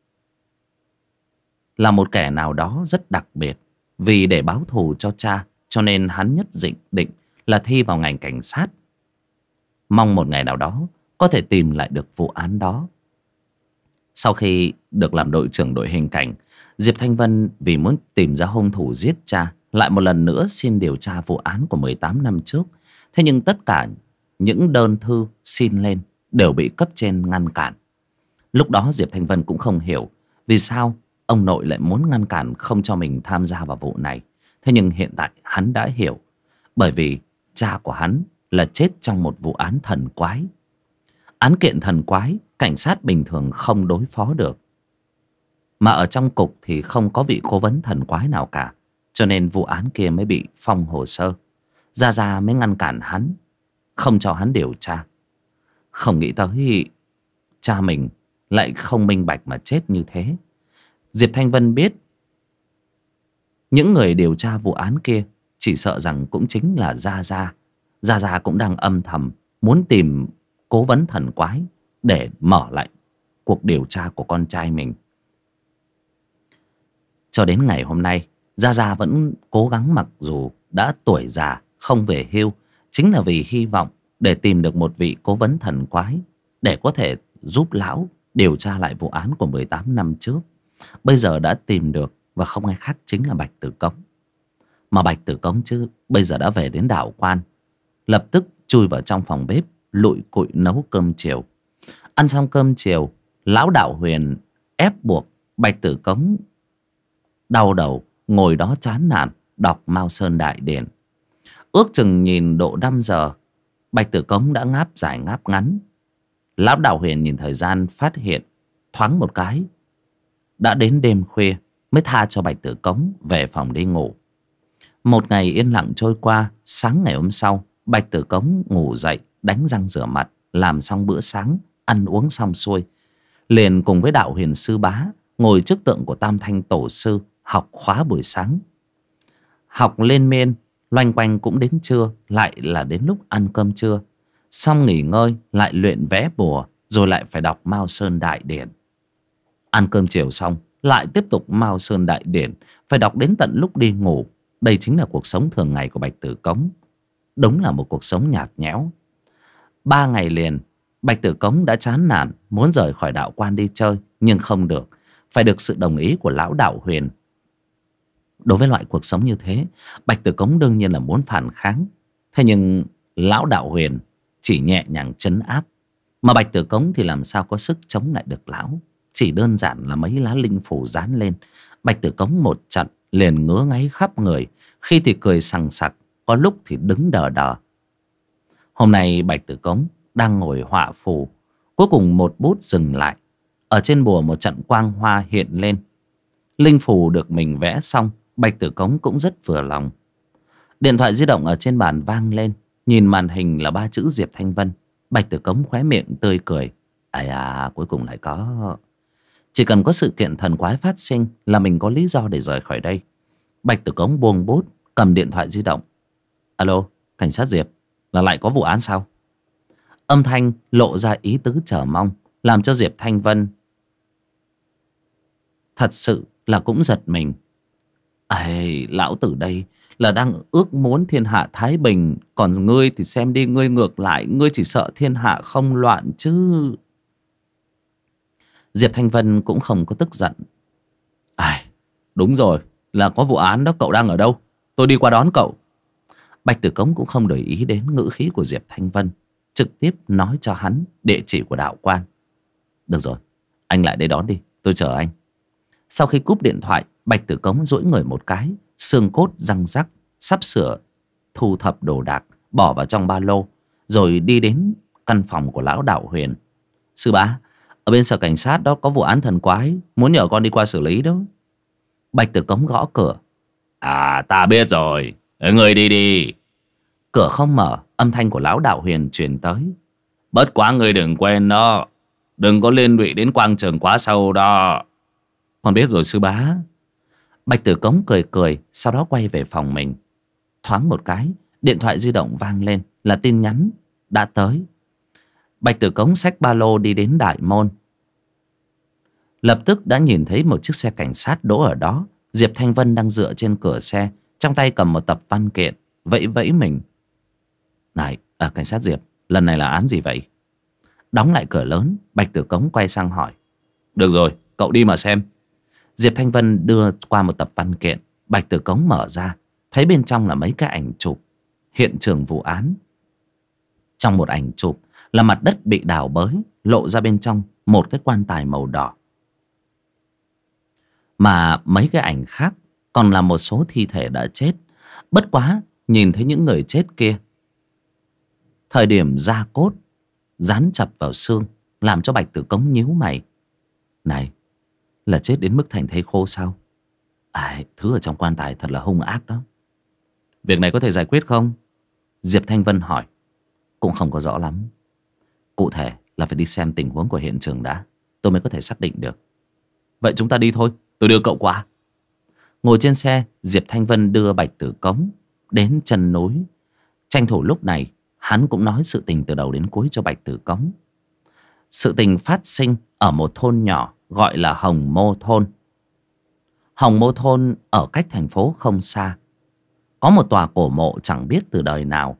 Speaker 1: là một kẻ nào đó rất đặc biệt. Vì để báo thù cho cha, cho nên hắn nhất định là thi vào ngành cảnh sát, mong một ngày nào đó có thể tìm lại được vụ án đó. Sau khi được làm đội trưởng đội hình cảnh, Diệp Thanh Vân vì muốn tìm ra hung thủ giết cha, lại một lần nữa xin điều tra vụ án của 18 năm trước. Thế nhưng tất cả những đơn thư xin lên đều bị cấp trên ngăn cản. Lúc đó Diệp Thanh Vân cũng không hiểu vì sao ông nội lại muốn ngăn cản không cho mình tham gia vào vụ này. Thế nhưng hiện tại hắn đã hiểu, bởi vì cha của hắn là chết trong một vụ án thần quái. Án kiện thần quái, cảnh sát bình thường không đối phó được. Mà ở trong cục thì không có vị cố vấn thần quái nào cả, cho nên vụ án kia mới bị phong hồ sơ. Gia Gia mới ngăn cản hắn, không cho hắn điều tra. Không nghĩ tới cha mình lại không minh bạch mà chết như thế. Diệp Thanh Vân biết những người điều tra vụ án kia chỉ sợ rằng cũng chính là Gia Gia. Gia Gia cũng đang âm thầm muốn tìm cố vấn thần quái để mở lại cuộc điều tra của con trai mình. Cho đến ngày hôm nay, Gia Gia vẫn cố gắng, mặc dù đã tuổi già không về hưu, chính là vì hy vọng để tìm được một vị cố vấn thần quái để có thể giúp lão điều tra lại vụ án của 18 năm trước. Bây giờ đã tìm được, và không ai khác chính là Bạch Tử Cống. Mà Bạch Tử Cống chứ bây giờ đã về đến đảo Quan, lập tức chui vào trong phòng bếp lụi cụi nấu cơm chiều. Ăn xong cơm chiều, lão đạo Huyền ép buộc Bạch Tử Cống đau đầu ngồi đó chán nản đọc Mao Sơn Đại Điển. Ước chừng nhìn độ 5 giờ, Bạch Tử Cống đã ngáp dài ngáp ngắn. Lão đạo Huyền nhìn thời gian, phát hiện thoáng một cái đã đến đêm khuya, mới tha cho Bạch Tử Cống về phòng đi ngủ. Một ngày yên lặng trôi qua. Sáng ngày hôm sau, Bạch Tử Cống ngủ dậy, đánh răng rửa mặt, làm xong bữa sáng, ăn uống xong xuôi, liền cùng với đạo Huyền sư bá ngồi trước tượng của Tam Thanh tổ sư học khóa buổi sáng. Học lên men loanh quanh cũng đến trưa, lại là đến lúc ăn cơm trưa. Xong nghỉ ngơi, lại luyện vẽ bùa, rồi lại phải đọc Mao Sơn Đại Điển. Ăn cơm chiều xong, lại tiếp tục Mao Sơn Đại Điển, phải đọc đến tận lúc đi ngủ. Đây chính là cuộc sống thường ngày của Bạch Tử Cống. Đúng là một cuộc sống nhạt nhẽo. 3 ngày liền, Bạch Tử Cống đã chán nản muốn rời khỏi đạo Quan đi chơi, nhưng không được, phải được sự đồng ý của lão đạo Huyền. Đối với loại cuộc sống như thế, Bạch Tử Cống đương nhiên là muốn phản kháng. Thế nhưng lão đạo Huyền chỉ nhẹ nhàng trấn áp, mà Bạch Tử Cống thì làm sao có sức chống lại được lão. Chỉ đơn giản là mấy lá linh phủ dán lên, Bạch Tử Cống một trận liền ngứa ngáy khắp người, khi thì cười sằng sặc, có lúc thì đứng đờ đờ. Hôm nay Bạch Tử Cống đang ngồi họa phù, cuối cùng một bút dừng lại. Ở trên bùa một trận quang hoa hiện lên. Linh phù được mình vẽ xong, Bạch Tử Cống cũng rất vừa lòng. Điện thoại di động ở trên bàn vang lên. Nhìn màn hình là 3 chữ Diệp Thanh Vân, Bạch Tử Cống khóe miệng tươi cười. Ây à, cuối cùng lại có. Chỉ cần có sự kiện thần quái phát sinh là mình có lý do để rời khỏi đây. Bạch Tử Cống buông bút, cầm điện thoại di động. Alo, cảnh sát Diệp, là lại có vụ án sao? Âm thanh lộ ra ý tứ chờ mong, làm cho Diệp Thanh Vân thật sự là cũng giật mình. Ây, lão tử đây là đang ước muốn thiên hạ thái bình, còn ngươi thì xem đi, ngươi ngược lại, ngươi chỉ sợ thiên hạ không loạn chứ. Diệp Thanh Vân cũng không có tức giận. Đúng rồi, là có vụ án đó, cậu đang ở đâu? Tôi đi qua đón cậu. Bạch Tử Cống cũng không để ý đến ngữ khí của Diệp Thanh Vân, trực tiếp nói cho hắn địa chỉ của đạo Quan. Được rồi, anh lại đây đón đi, tôi chờ anh. Sau khi cúp điện thoại, Bạch Tử Cống duỗi người một cái, xương cốt răng rắc, sắp sửa thu thập đồ đạc, bỏ vào trong ba lô, rồi đi đến căn phòng của lão đạo Huyền. Sư bá, ở bên sở cảnh sát đó có vụ án thần quái, muốn nhờ con đi qua xử lý đó. Bạch Tử Cống gõ cửa. À, ta biết rồi, người đi đi. Cửa không mở, âm thanh của lão đạo Huyền truyền tới. Bất quá người đừng quên đó, đừng có liên lụy đến quang trường quá sâu đó. Con biết rồi sư bá. Bạch Tử Cống cười cười, sau đó quay về phòng mình. Thoáng một cái, điện thoại di động vang lên, là tin nhắn đã tới. Bạch Tử Cống xách ba lô đi đến đại môn. Lập tức đã nhìn thấy một chiếc xe cảnh sát đỗ ở đó. Diệp Thanh Vân đang dựa trên cửa xe, trong tay cầm một tập văn kiện, vẫy vẫy mình. Này, cảnh sát Diệp, lần này là án gì vậy? Đóng lại cửa lớn, Bạch Tử Cống quay sang hỏi. Được rồi, cậu đi mà xem. Diệp Thanh Vân đưa qua một tập văn kiện. Bạch Tử Cống mở ra, thấy bên trong là mấy cái ảnh chụp hiện trường vụ án. Trong một ảnh chụp là mặt đất bị đào bới, lộ ra bên trong một cái quan tài màu đỏ. Mà mấy cái ảnh khác còn là một số thi thể đã chết. Bất quá nhìn thấy những người chết kia, thời điểm da cốt dán chặt vào xương, làm cho Bạch Tử Cống nhíu mày. Này, là chết đến mức thành thây khô sao? Thứ ở trong quan tài thật là hung ác đó. Việc này có thể giải quyết không? Diệp Thanh Vân hỏi. Cũng không có rõ lắm. Cụ thể là phải đi xem tình huống của hiện trường đã, tôi mới có thể xác định được. Vậy chúng ta đi thôi, tôi đưa cậu qua. Ngồi trên xe, Diệp Thanh Vân đưa Bạch Tử Cống đến chân núi. Tranh thủ lúc này hắn cũng nói sự tình từ đầu đến cuối cho Bạch Tử Cống. Sự tình phát sinh ở một thôn nhỏ gọi là Hồng Mô Thôn. Hồng Mô Thôn ở cách thành phố không xa. Có một tòa cổ mộ chẳng biết từ đời nào.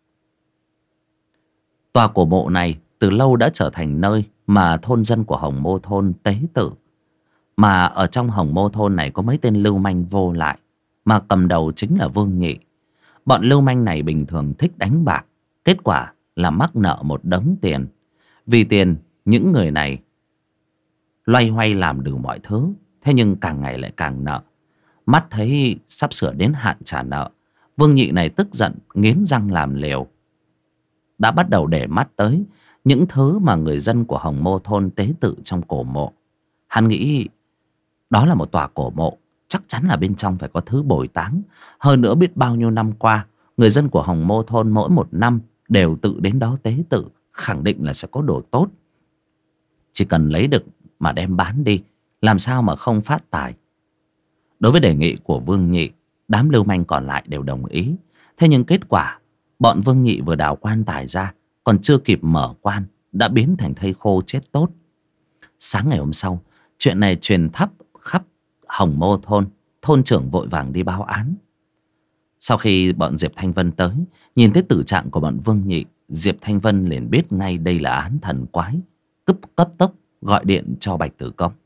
Speaker 1: Tòa cổ mộ này từ lâu đã trở thành nơi mà thôn dân của Hồng Mô Thôn tế tự. Mà ở trong Hồng Mô Thôn này có mấy tên lưu manh vô lại, mà cầm đầu chính là Vương Nhị. Bọn lưu manh này bình thường thích đánh bạc, kết quả là mắc nợ một đống tiền. Vì tiền, những người này loay hoay làm đủ mọi thứ. Thế nhưng càng ngày lại càng nợ. Mắt thấy sắp sửa đến hạn trả nợ, Vương Nhị này tức giận nghiến răng làm liều. Đã bắt đầu để mắt tới những thứ mà người dân của Hồng Mô Thôn tế tự trong cổ mộ. Hắn nghĩ đó là một tòa cổ mộ, chắc chắn là bên trong phải có thứ bồi táng. Hơn nữa biết bao nhiêu năm qua, người dân của Hồng Mô Thôn mỗi một năm đều tự đến đó tế tự, khẳng định là sẽ có đồ tốt. Chỉ cần lấy được mà đem bán đi, làm sao mà không phát tài. Đối với đề nghị của Vương Nhị, đám lưu manh còn lại đều đồng ý. Thế nhưng kết quả, bọn Vương Nhị vừa đào quan tài ra, còn chưa kịp mở quan, đã biến thành thây khô chết tốt. Sáng ngày hôm sau, chuyện này truyền khắp Hồng Mô Thôn. Thôn trưởng vội vàng đi báo án. Sau khi bọn Diệp Thanh Vân tới, nhìn thấy tử trạng của bọn Vương Nhị, Diệp Thanh Vân liền biết ngay đây là án thần quái. Cấp tốc gọi điện cho Bạch Tử Cống.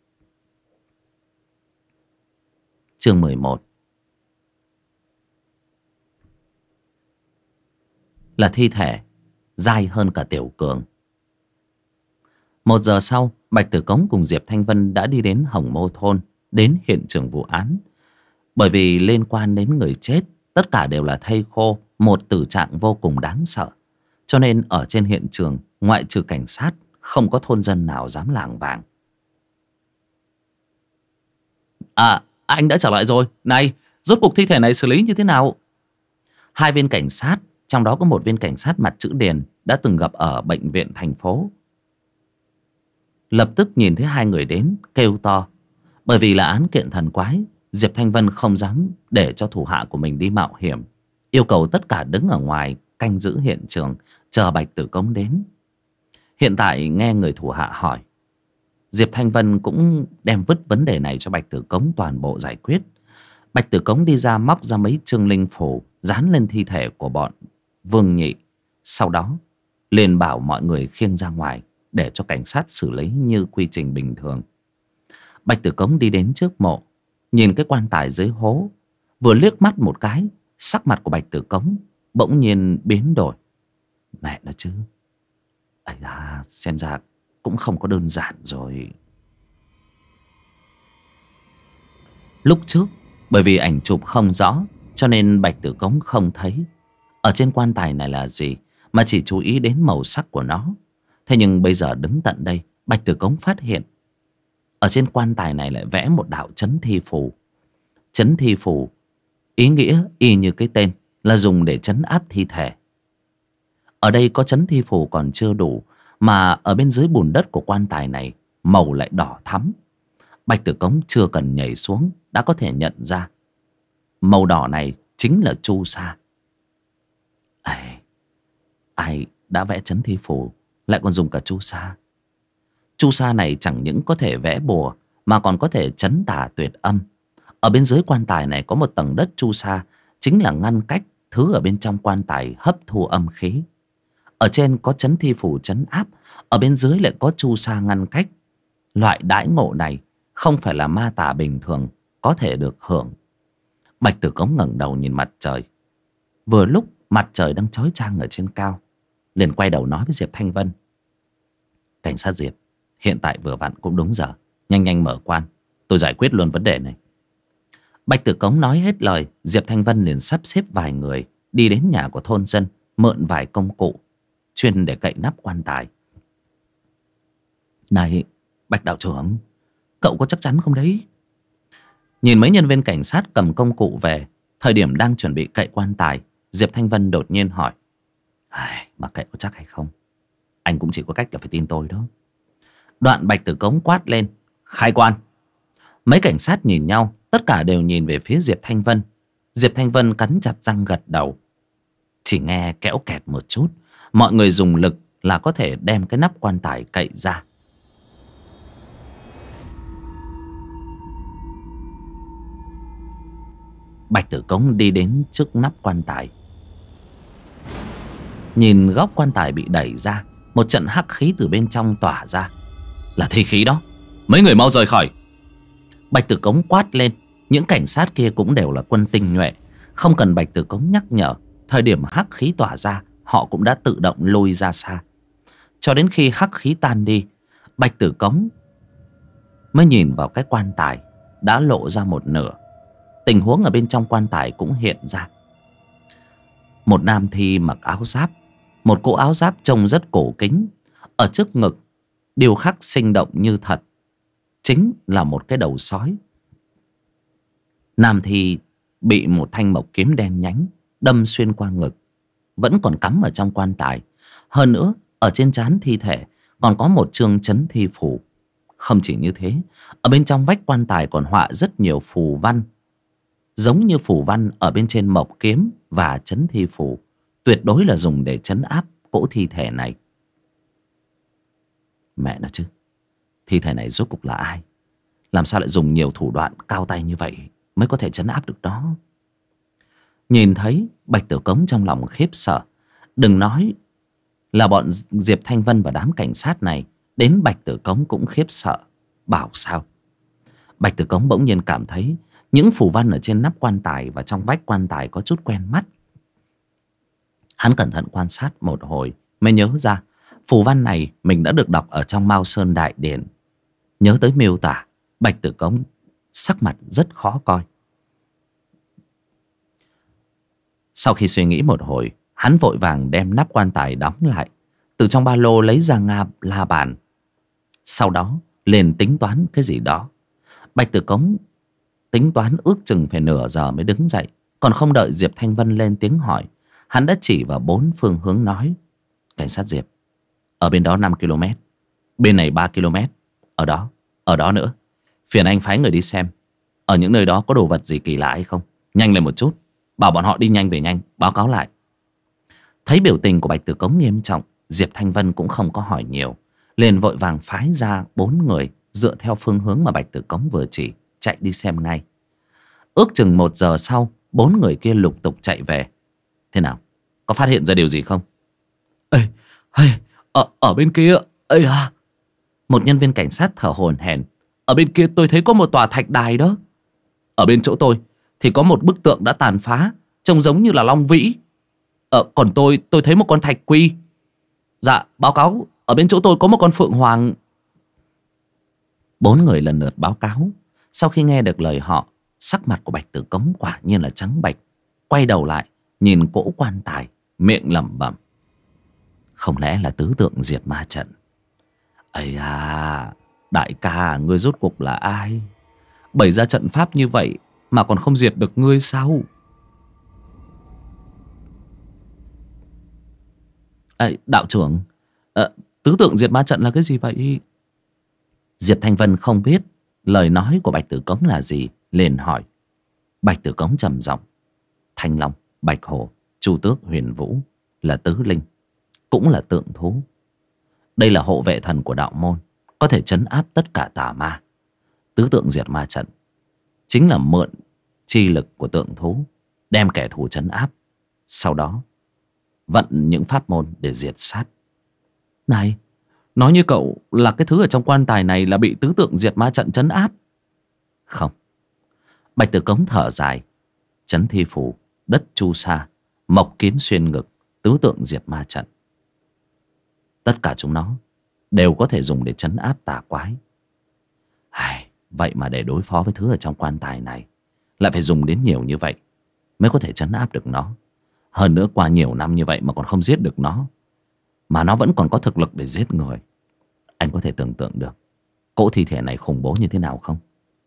Speaker 1: Chương 11 là thi thể dai hơn cả Tiểu Cường. 1 giờ sau, Bạch Tử Cống cùng Diệp Thanh Vân đã đi đến Hồng Mô Thôn, đến hiện trường vụ án. Bởi vì liên quan đến người chết, tất cả đều là thây khô, một tử trạng vô cùng đáng sợ. Cho nên ở trên hiện trường, ngoại trừ cảnh sát, không có thôn dân nào dám lảng vảng. À, anh đã trở lại rồi. Này, rốt cuộc thi thể này xử lý như thế nào? 2 viên cảnh sát, trong đó có 1 viên cảnh sát mặt chữ Điền, đã từng gặp ở bệnh viện thành phố. Lập tức nhìn thấy 2 người đến, kêu to. Bởi vì là án kiện thần quái, Diệp Thanh Vân không dám để cho thủ hạ của mình đi mạo hiểm, yêu cầu tất cả đứng ở ngoài canh giữ hiện trường, chờ Bạch Tử Cống đến. Hiện tại nghe người thủ hạ hỏi, Diệp Thanh Vân cũng đem vứt vấn đề này cho Bạch Tử Cống toàn bộ giải quyết. Bạch Tử Cống đi ra móc ra mấy chương linh phủ dán lên thi thể của bọn Vương Nhị. Sau đó liền bảo mọi người khiêng ra ngoài để cho cảnh sát xử lý như quy trình bình thường. Bạch Tử Cống đi đến trước mộ, nhìn cái quan tài dưới hố, vừa liếc mắt một cái, sắc mặt của Bạch Tử Cống bỗng nhiên biến đổi. Mẹ nó chứ, ấy à, xem ra cũng không có đơn giản rồi. Lúc trước, bởi vì ảnh chụp không rõ, cho nên Bạch Tử Cống không thấy ở trên quan tài này là gì, mà chỉ chú ý đến màu sắc của nó. Thế nhưng bây giờ đứng tận đây, Bạch Tử Cống phát hiện ở trên quan tài này lại vẽ một đạo chấn thi phù. Chấn thi phù ý nghĩa y như cái tên, là dùng để trấn áp thi thể. Ở đây có chấn thi phù còn chưa đủ, mà ở bên dưới bùn đất của quan tài này màu lại đỏ thắm. Bạch Tử Cống chưa cần nhảy xuống đã có thể nhận ra màu đỏ này chính là chu sa. Ai đã vẽ chấn thi phù lại còn dùng cả chu sa? Chu sa này chẳng những có thể vẽ bùa mà còn có thể trấn tà tuyệt âm. Ở bên dưới quan tài này có một tầng đất chu sa, chính là ngăn cách thứ ở bên trong quan tài hấp thu âm khí. Ở trên có chấn thi phù trấn áp, ở bên dưới lại có chu sa ngăn cách. Loại đãi ngộ này không phải là ma tà bình thường có thể được hưởng. Bạch Tử Cống ngẩng đầu nhìn mặt trời. Vừa lúc mặt trời đang chói chang ở trên cao, liền quay đầu nói với Diệp Thanh Vân: Cảnh sát Diệp, hiện tại vừa vặn cũng đúng giờ, nhanh nhanh mở quan, tôi giải quyết luôn vấn đề này. Bạch Tử Cống nói hết lời, Diệp Thanh Vân liền sắp xếp vài người đi đến nhà của thôn dân, mượn vài công cụ chuyên để cậy nắp quan tài. Này, Bạch đạo trưởng, cậu có chắc chắn không đấy? Nhìn mấy nhân viên cảnh sát cầm công cụ về, thời điểm đang chuẩn bị cậy quan tài, Diệp Thanh Vân đột nhiên hỏi: Mà cậy có chắc hay không? Anh cũng chỉ có cách là phải tin tôi đó. Đoạn Bạch Tử Cống quát lên: Khai quan! Mấy cảnh sát nhìn nhau, tất cả đều nhìn về phía Diệp Thanh Vân. Diệp Thanh Vân cắn chặt răng gật đầu. Chỉ nghe kẽo kẹt một chút, mọi người dùng lực là có thể đem cái nắp quan tài cậy ra. Bạch Tử Cống đi đến trước nắp quan tài, nhìn góc quan tài bị đẩy ra. Một trận hắc khí từ bên trong tỏa ra. Là thi khí đó, mấy người mau rời khỏi. Bạch Tử Cống quát lên. Những cảnh sát kia cũng đều là quân tinh nhuệ, không cần Bạch Tử Cống nhắc nhở. Thời điểm hắc khí tỏa ra, họ cũng đã tự động lùi ra xa. Cho đến khi hắc khí tan đi, Bạch Tử Cống mới nhìn vào cái quan tài đã lộ ra một nửa. Tình huống ở bên trong quan tài cũng hiện ra. Một nam thi mặc áo giáp, một cỗ áo giáp trông rất cổ kính. Ở trước ngực điêu khắc sinh động như thật, chính là một cái đầu sói. Nam thi bị một thanh mộc kiếm đen nhánh đâm xuyên qua ngực, vẫn còn cắm ở trong quan tài. Hơn nữa, ở trên trán thi thể còn có một chương chấn thi phù. Không chỉ như thế, ở bên trong vách quan tài còn họa rất nhiều phù văn, giống như phù văn ở bên trên mộc kiếm và chấn thi phù. Tuyệt đối là dùng để trấn áp cỗ thi thể này. Mẹ nó chứ, thi thể này rốt cục là ai? Làm sao lại dùng nhiều thủ đoạn cao tay như vậy mới có thể trấn áp được nó? Nhìn thấy, Bạch Tử Cống trong lòng khiếp sợ. Đừng nói là bọn Diệp Thanh Vân và đám cảnh sát này, đến Bạch Tử Cống cũng khiếp sợ. Bảo sao? Bạch Tử Cống bỗng nhiên cảm thấy những phù văn ở trên nắp quan tài và trong vách quan tài có chút quen mắt. Hắn cẩn thận quan sát một hồi mới nhớ ra phù văn này mình đã được đọc ở trong Mao Sơn Đại Điển. Nhớ tới miêu tả, Bạch Tử Cống sắc mặt rất khó coi. Sau khi suy nghĩ một hồi, hắn vội vàng đem nắp quan tài đóng lại, từ trong ba lô lấy ra la bàn. Sau đó liền tính toán cái gì đó. Bạch Tử Cống tính toán ước chừng phải nửa giờ mới đứng dậy. Còn không đợi Diệp Thanh Vân lên tiếng hỏi, hắn đã chỉ vào 4 phương hướng nói: cảnh sát Diệp, ở bên đó 5 km, bên này 3 km, ở đó nữa. Phiền anh phái người đi xem ở những nơi đó có đồ vật gì kỳ lạ hay không. Nhanh lên một chút, bảo bọn họ đi nhanh về nhanh, báo cáo lại. Thấy biểu tình của Bạch Tử Cống nghiêm trọng, Diệp Thanh Vân cũng không có hỏi nhiều, liền vội vàng phái ra 4 người dựa theo phương hướng mà Bạch Tử Cống vừa chỉ, chạy đi xem ngay. Ước chừng 1 giờ sau, 4 người kia lục tục chạy về. Thế nào, có phát hiện ra điều gì không? Ở bên kia, một nhân viên cảnh sát thở hổn hển. Ở bên kia tôi thấy có một tòa thạch đài đó. Ở bên chỗ tôi thì có một bức tượng đã tàn phá, trông giống như là long vĩ. Còn tôi thấy một con thạch quy. Dạ, báo cáo, ở bên chỗ tôi có một con phượng hoàng. 4 người lần lượt báo cáo. Sau khi nghe được lời họ, sắc mặt của Bạch Tử Cống quả nhiên là trắng bệch. Quay đầu lại nhìn cỗ quan tài, miệng lẩm bẩm: không lẽ là tứ tượng diệt ma trận? Ây à, đại ca, ngươi rốt cuộc là ai? Bày ra trận pháp như vậy mà còn không diệt được ngươi sao? Đạo trưởng, tứ tượng diệt ma trận là cái gì vậy? Diệp Thanh Vân không biết lời nói của Bạch Tử Cống là gì, liền hỏi. Bạch Tử Cống trầm giọng: Thanh Long, Bạch Hổ, Chu Tước, Huyền Vũ là tứ linh, cũng là tượng thú. Đây là hộ vệ thần của đạo môn, có thể trấn áp tất cả tà ma. Tứ tượng diệt ma trận chính là mượn chi lực của tượng thú, đem kẻ thù trấn áp, sau đó vận những pháp môn để diệt sát. Này, nói như cậu là cái thứ ở trong quan tài này là bị tứ tượng diệt ma trận trấn áp? Không. Bạch Tử Cống thở dài: chấn thi phù, đất chu sa, mộc kiếm xuyên ngực, tứ tượng diệt ma trận, tất cả chúng nó đều có thể dùng để trấn áp tà quái. Vậy mà để đối phó với thứ ở trong quan tài này lại phải dùng đến nhiều như vậy mới có thể trấn áp được nó. Hơn nữa qua nhiều năm như vậy mà còn không giết được nó, mà nó vẫn còn có thực lực để giết người. Anh có thể tưởng tượng được cỗ thi thể này khủng bố như thế nào không?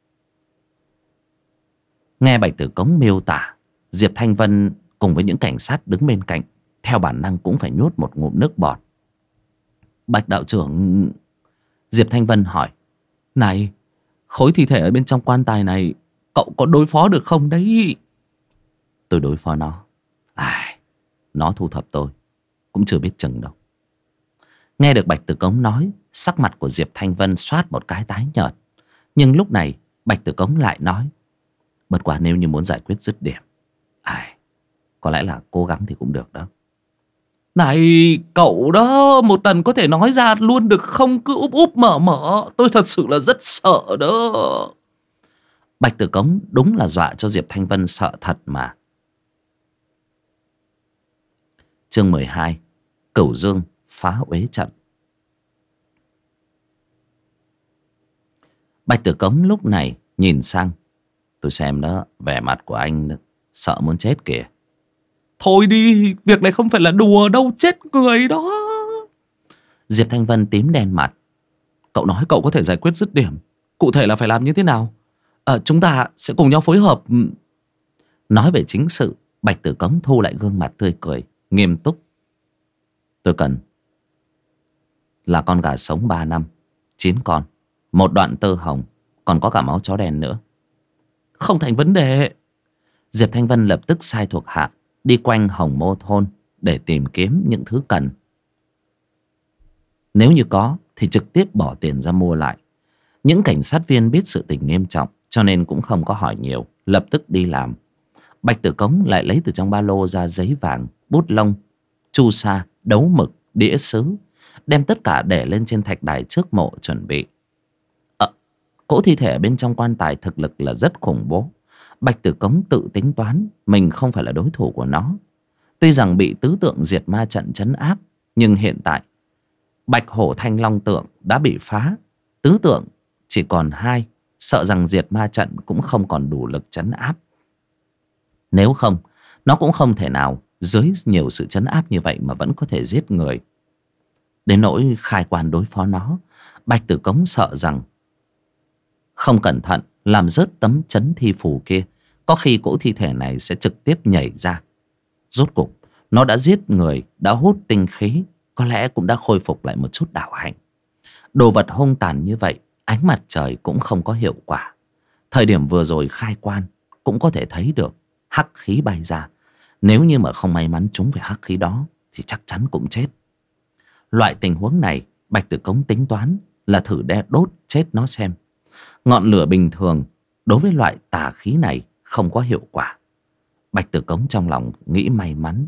Speaker 1: Nghe Bạch Tử Cống miêu tả, Diệp Thanh Vân cùng với những cảnh sát đứng bên cạnh theo bản năng cũng phải nhốt một ngụm nước bọt. Bạch đạo trưởng, Diệp Thanh Vân hỏi: này, khối thi thể ở bên trong quan tài này cậu có đối phó được không đấy? tôi đối phó nó. Nó thu thập tôi cũng chưa biết chừng đâu. Nghe được Bạch Tử Cống nói, sắc mặt của Diệp Thanh Vân xoát một cái tái nhợt. Nhưng lúc này Bạch Tử Cống lại nói, bất quá nếu như muốn giải quyết dứt điểm, có lẽ là cố gắng thì cũng được đó. Này cậu đó, một lần có thể nói ra luôn được không, cứ úp úp mở mở, tôi thật sự là rất sợ đó. Bạch Tử Cống đúng là dọa cho Diệp Thanh Vân sợ thật mà. Chương 12: Cửu Dương phá uế trận. Bạch Tử Cống lúc này nhìn sang, tôi xem đó, vẻ mặt của anh đó, sợ muốn chết kìa. Thôi đi, việc này không phải là đùa đâu, chết người đó. Diệp Thanh Vân tím đen mặt. Cậu nói cậu có thể giải quyết dứt điểm, cụ thể là phải làm như thế nào? Chúng ta sẽ cùng nhau phối hợp. Nói về chính sự, Bạch Tử Cống thu lại gương mặt tươi cười, nghiêm túc. Tôi cần là con gà sống 3 năm, 9 con, 1 đoạn tơ hồng, còn có cả máu chó đen nữa. Không thành vấn đề. Diệp Thanh Vân lập tức sai thuộc hạ đi quanh Hồng Mô thôn để tìm kiếm những thứ cần. Nếu như có thì trực tiếp bỏ tiền ra mua lại. Những cảnh sát viên biết sự tình nghiêm trọng cho nên cũng không có hỏi nhiều, lập tức đi làm. Bạch Tử Cống lại lấy từ trong ba lô ra giấy vàng, bút lông, chu sa, đấu mực, đĩa sứ, đem tất cả để lên trên thạch đài trước mộ chuẩn bị. Cỗ thi thể bên trong quan tài thực lực là rất khủng bố. Bạch Tử Cống tự tính toán mình không phải là đối thủ của nó. Tuy rằng bị tứ tượng diệt ma trận trấn áp, nhưng hiện tại Bạch Hổ Thanh Long tượng đã bị phá, tứ tượng chỉ còn 2, sợ rằng diệt ma trận cũng không còn đủ lực trấn áp. Nếu không, nó cũng không thể nào dưới nhiều sự trấn áp như vậy mà vẫn có thể giết người. Đến nỗi khai quan đối phó nó, Bạch Tử Cống sợ rằng không cẩn thận làm rớt tấm chấn thi phù kia, có khi cỗ thi thể này sẽ trực tiếp nhảy ra. Rốt cục nó đã giết người, đã hút tinh khí, có lẽ cũng đã khôi phục lại một chút đạo hạnh. Đồ vật hung tàn như vậy, ánh mặt trời cũng không có hiệu quả. Thời điểm vừa rồi khai quan cũng có thể thấy được hắc khí bay ra. Nếu như mà không may mắn trúng về hắc khí đó thì chắc chắn cũng chết. Loại tình huống này Bạch Tử Cống tính toán là thử đốt chết nó xem. Ngọn lửa bình thường đối với loại tà khí này không có hiệu quả. Bạch Tử Cống trong lòng nghĩ may mắn.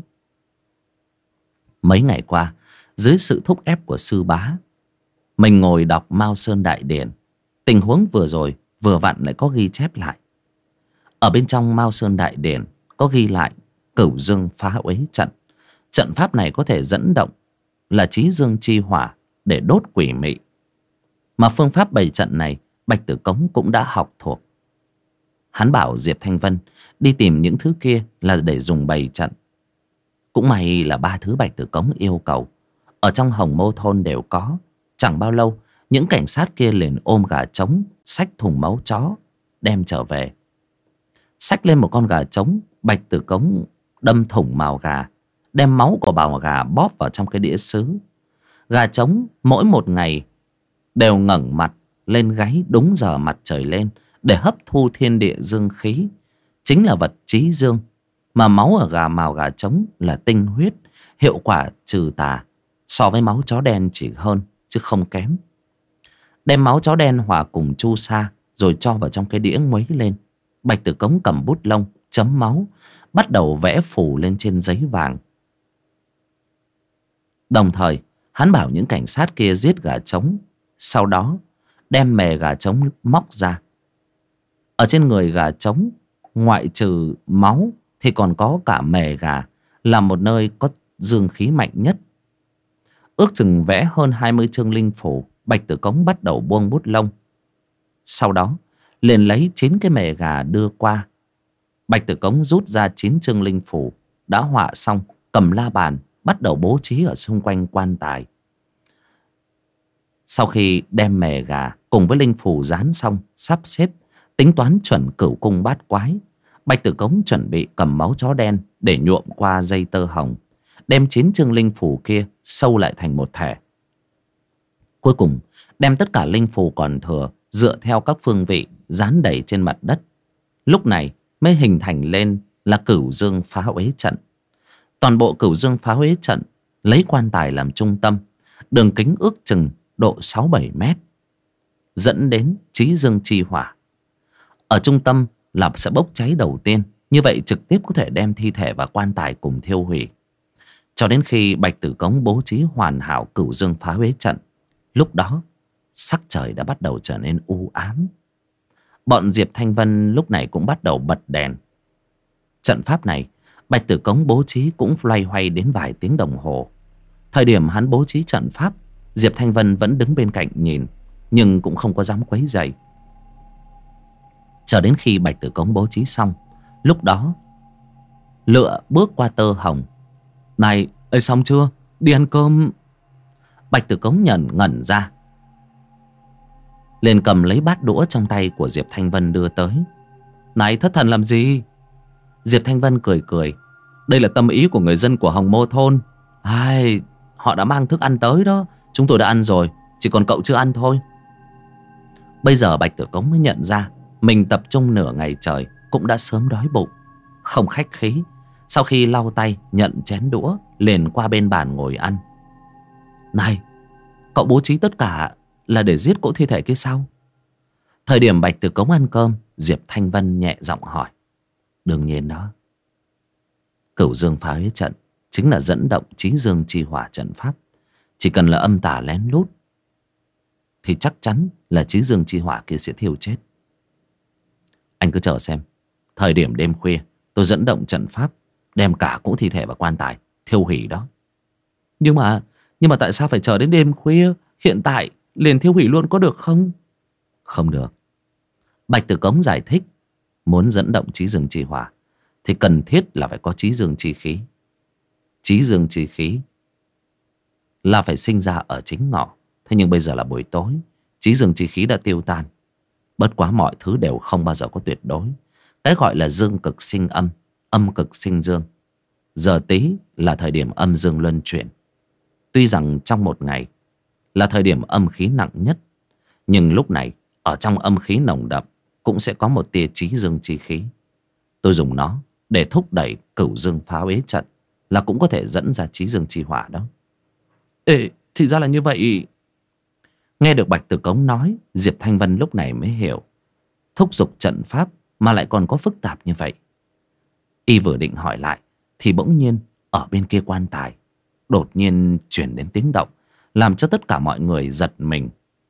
Speaker 1: Mấy ngày qua, dưới sự thúc ép của sư bá, mình ngồi đọc Mao Sơn Đại Điển. Tình huống vừa rồi vừa vặn lại có ghi chép lại. Ở bên trong Mao Sơn Đại Điển có ghi lại Cửu Dương phá uế trận. Trận pháp này có thể dẫn động là chí dương chi hỏa để đốt quỷ mị. Mà phương pháp bày trận này Bạch Tử Cống cũng đã học thuộc. Hắn bảo Diệp Thanh Vân đi tìm những thứ kia là để dùng bày trận. Cũng may là 3 thứ Bạch Tử Cống yêu cầu ở trong Hồng Mô thôn đều có. Chẳng bao lâu những cảnh sát kia liền ôm gà trống, xách thùng máu chó đem trở về. Xách lên một con gà trống, Bạch Tử Cống đâm thủng mào gà, đem máu của bào gà bóp vào trong cái đĩa sứ. Gà trống mỗi một ngày đều ngẩng mặt lên gáy đúng giờ mặt trời lên để hấp thu thiên địa dương khí, chính là vật chí dương. Mà máu ở mào gà trống là tinh huyết, hiệu quả trừ tà so với máu chó đen chỉ hơn chứ không kém. Đem máu chó đen hòa cùng chu sa rồi cho vào trong cái đĩa nguấy lên. Bạch Tử Cống cầm bút lông chấm máu, bắt đầu vẽ phù lên trên giấy vàng. Đồng thời hắn bảo những cảnh sát kia giết gà trống, sau đó đem mề gà trống móc ra. Ở trên người gà trống ngoại trừ máu thì còn có cả mề gà, là một nơi có dương khí mạnh nhất. Ước chừng vẽ hơn 20 chương linh phù, Bạch Tử Cống bắt đầu buông bút lông. Sau đó liền lấy 9 cái mề gà đưa qua. Bạch Tử Cống rút ra 9 chương linh phù đã họa xong, cầm la bàn bắt đầu bố trí ở xung quanh quan tài. Sau khi đem mề gà cùng với linh phù dán xong, sắp xếp tính toán chuẩn cửu cung bát quái, Bạch Tử Cống chuẩn bị cầm máu chó đen để nhuộm qua dây tơ hồng, đem 9 chương linh phù kia sâu lại thành một thể. Cuối cùng đem tất cả linh phù còn thừa dựa theo các phương vị dán đầy trên mặt đất. Lúc này mới hình thành lên là Cửu Dương Phá Uế Trận. Toàn bộ Cửu Dương Phá Uế Trận lấy quan tài làm trung tâm, đường kính ước chừng độ 6-7 mét, dẫn đến Chí Dương Chi Hỏa. Ở trung tâm là sẽ bốc cháy đầu tiên, như vậy trực tiếp có thể đem thi thể và quan tài cùng thiêu hủy. Cho đến khi Bạch Tử Cống bố trí hoàn hảo Cửu Dương Phá Uế Trận, lúc đó sắc trời đã bắt đầu trở nên u ám. Bọn Diệp Thanh Vân lúc này cũng bắt đầu bật đèn. Trận pháp này Bạch Tử Cống bố trí cũng loay hoay đến vài tiếng đồng hồ. Thời điểm hắn bố trí trận pháp, Diệp Thanh Vân vẫn đứng bên cạnh nhìn, nhưng cũng không có dám quấy rầy. Chờ đến khi Bạch Tử Cống bố trí xong, lúc đó Lựa bước qua Tơ Hồng. Này, ơi xong chưa? Đi ăn cơm. Bạch Tử Cống ngẩn ra, liền cầm lấy bát đũa trong tay của Diệp Thanh Vân đưa tới. Này, thất thần làm gì? Diệp Thanh Vân cười cười. Đây là tâm ý của người dân của Hồng Mô Thôn. Ai, họ đã mang thức ăn tới đó. Chúng tôi đã ăn rồi, chỉ còn cậu chưa ăn thôi. Bây giờ Bạch Tử Cống mới nhận ra mình tập trung nửa ngày trời cũng đã sớm đói bụng. Không khách khí, sau khi lau tay nhận chén đũa, liền qua bên bàn ngồi ăn. Này, cậu bố trí tất cả là để giết cỗ thi thể kia sao? Thời điểm Bạch Tử Cống ăn cơm, Diệp Thanh Vân nhẹ giọng hỏi. Đương nhiên đó. Cửu Dương Phá Uế Trận chính là dẫn động Chí Dương Chi Hỏa trận pháp. Chỉ cần là âm tà lén lút thì chắc chắn là Chí Dương Chi Hỏa kia sẽ thiêu chết. Anh cứ chờ xem, thời điểm đêm khuya tôi dẫn động trận pháp, đem cả cỗ thi thể và quan tài thiêu hủy đó. Nhưng mà tại sao phải chờ đến đêm khuya? Hiện tại liền thiêu hủy luôn có được không? Không được. Bạch Tử Cống giải thích, muốn dẫn động Chí Dương Chi Hỏa thì cần thiết là phải có Chí Dương Chi Khí. Chí Dương Chi Khí là phải sinh ra ở chính ngọ. Thế nhưng bây giờ là buổi tối, Chí Dương Chi Khí đã tiêu tan. Bất quá mọi thứ đều không bao giờ có tuyệt đối. Cái gọi là dương cực sinh âm, âm cực sinh dương. Giờ tí là thời điểm âm dương luân chuyển. Tuy rằng trong một ngày là thời điểm âm khí nặng nhất, nhưng lúc này ở trong âm khí nồng đậm cũng sẽ có một tia Chí Dương Chi Khí. Tôi dùng nó để thúc đẩy Cửu Dương Phá Uế Trận, là cũng có thể dẫn ra Chí Dương Chi Hỏa đó. Ê, thì ra là như vậy. Nghe được Bạch Tử Cống nói, Diệp Thanh Vân lúc này mới hiểu. Thúc giục trận pháp mà lại còn có phức tạp như vậy. Y vừa định hỏi lại thì bỗng nhiên ở bên kia quan tài đột nhiên chuyển đến tiếng động, làm cho tất cả mọi người giật mình.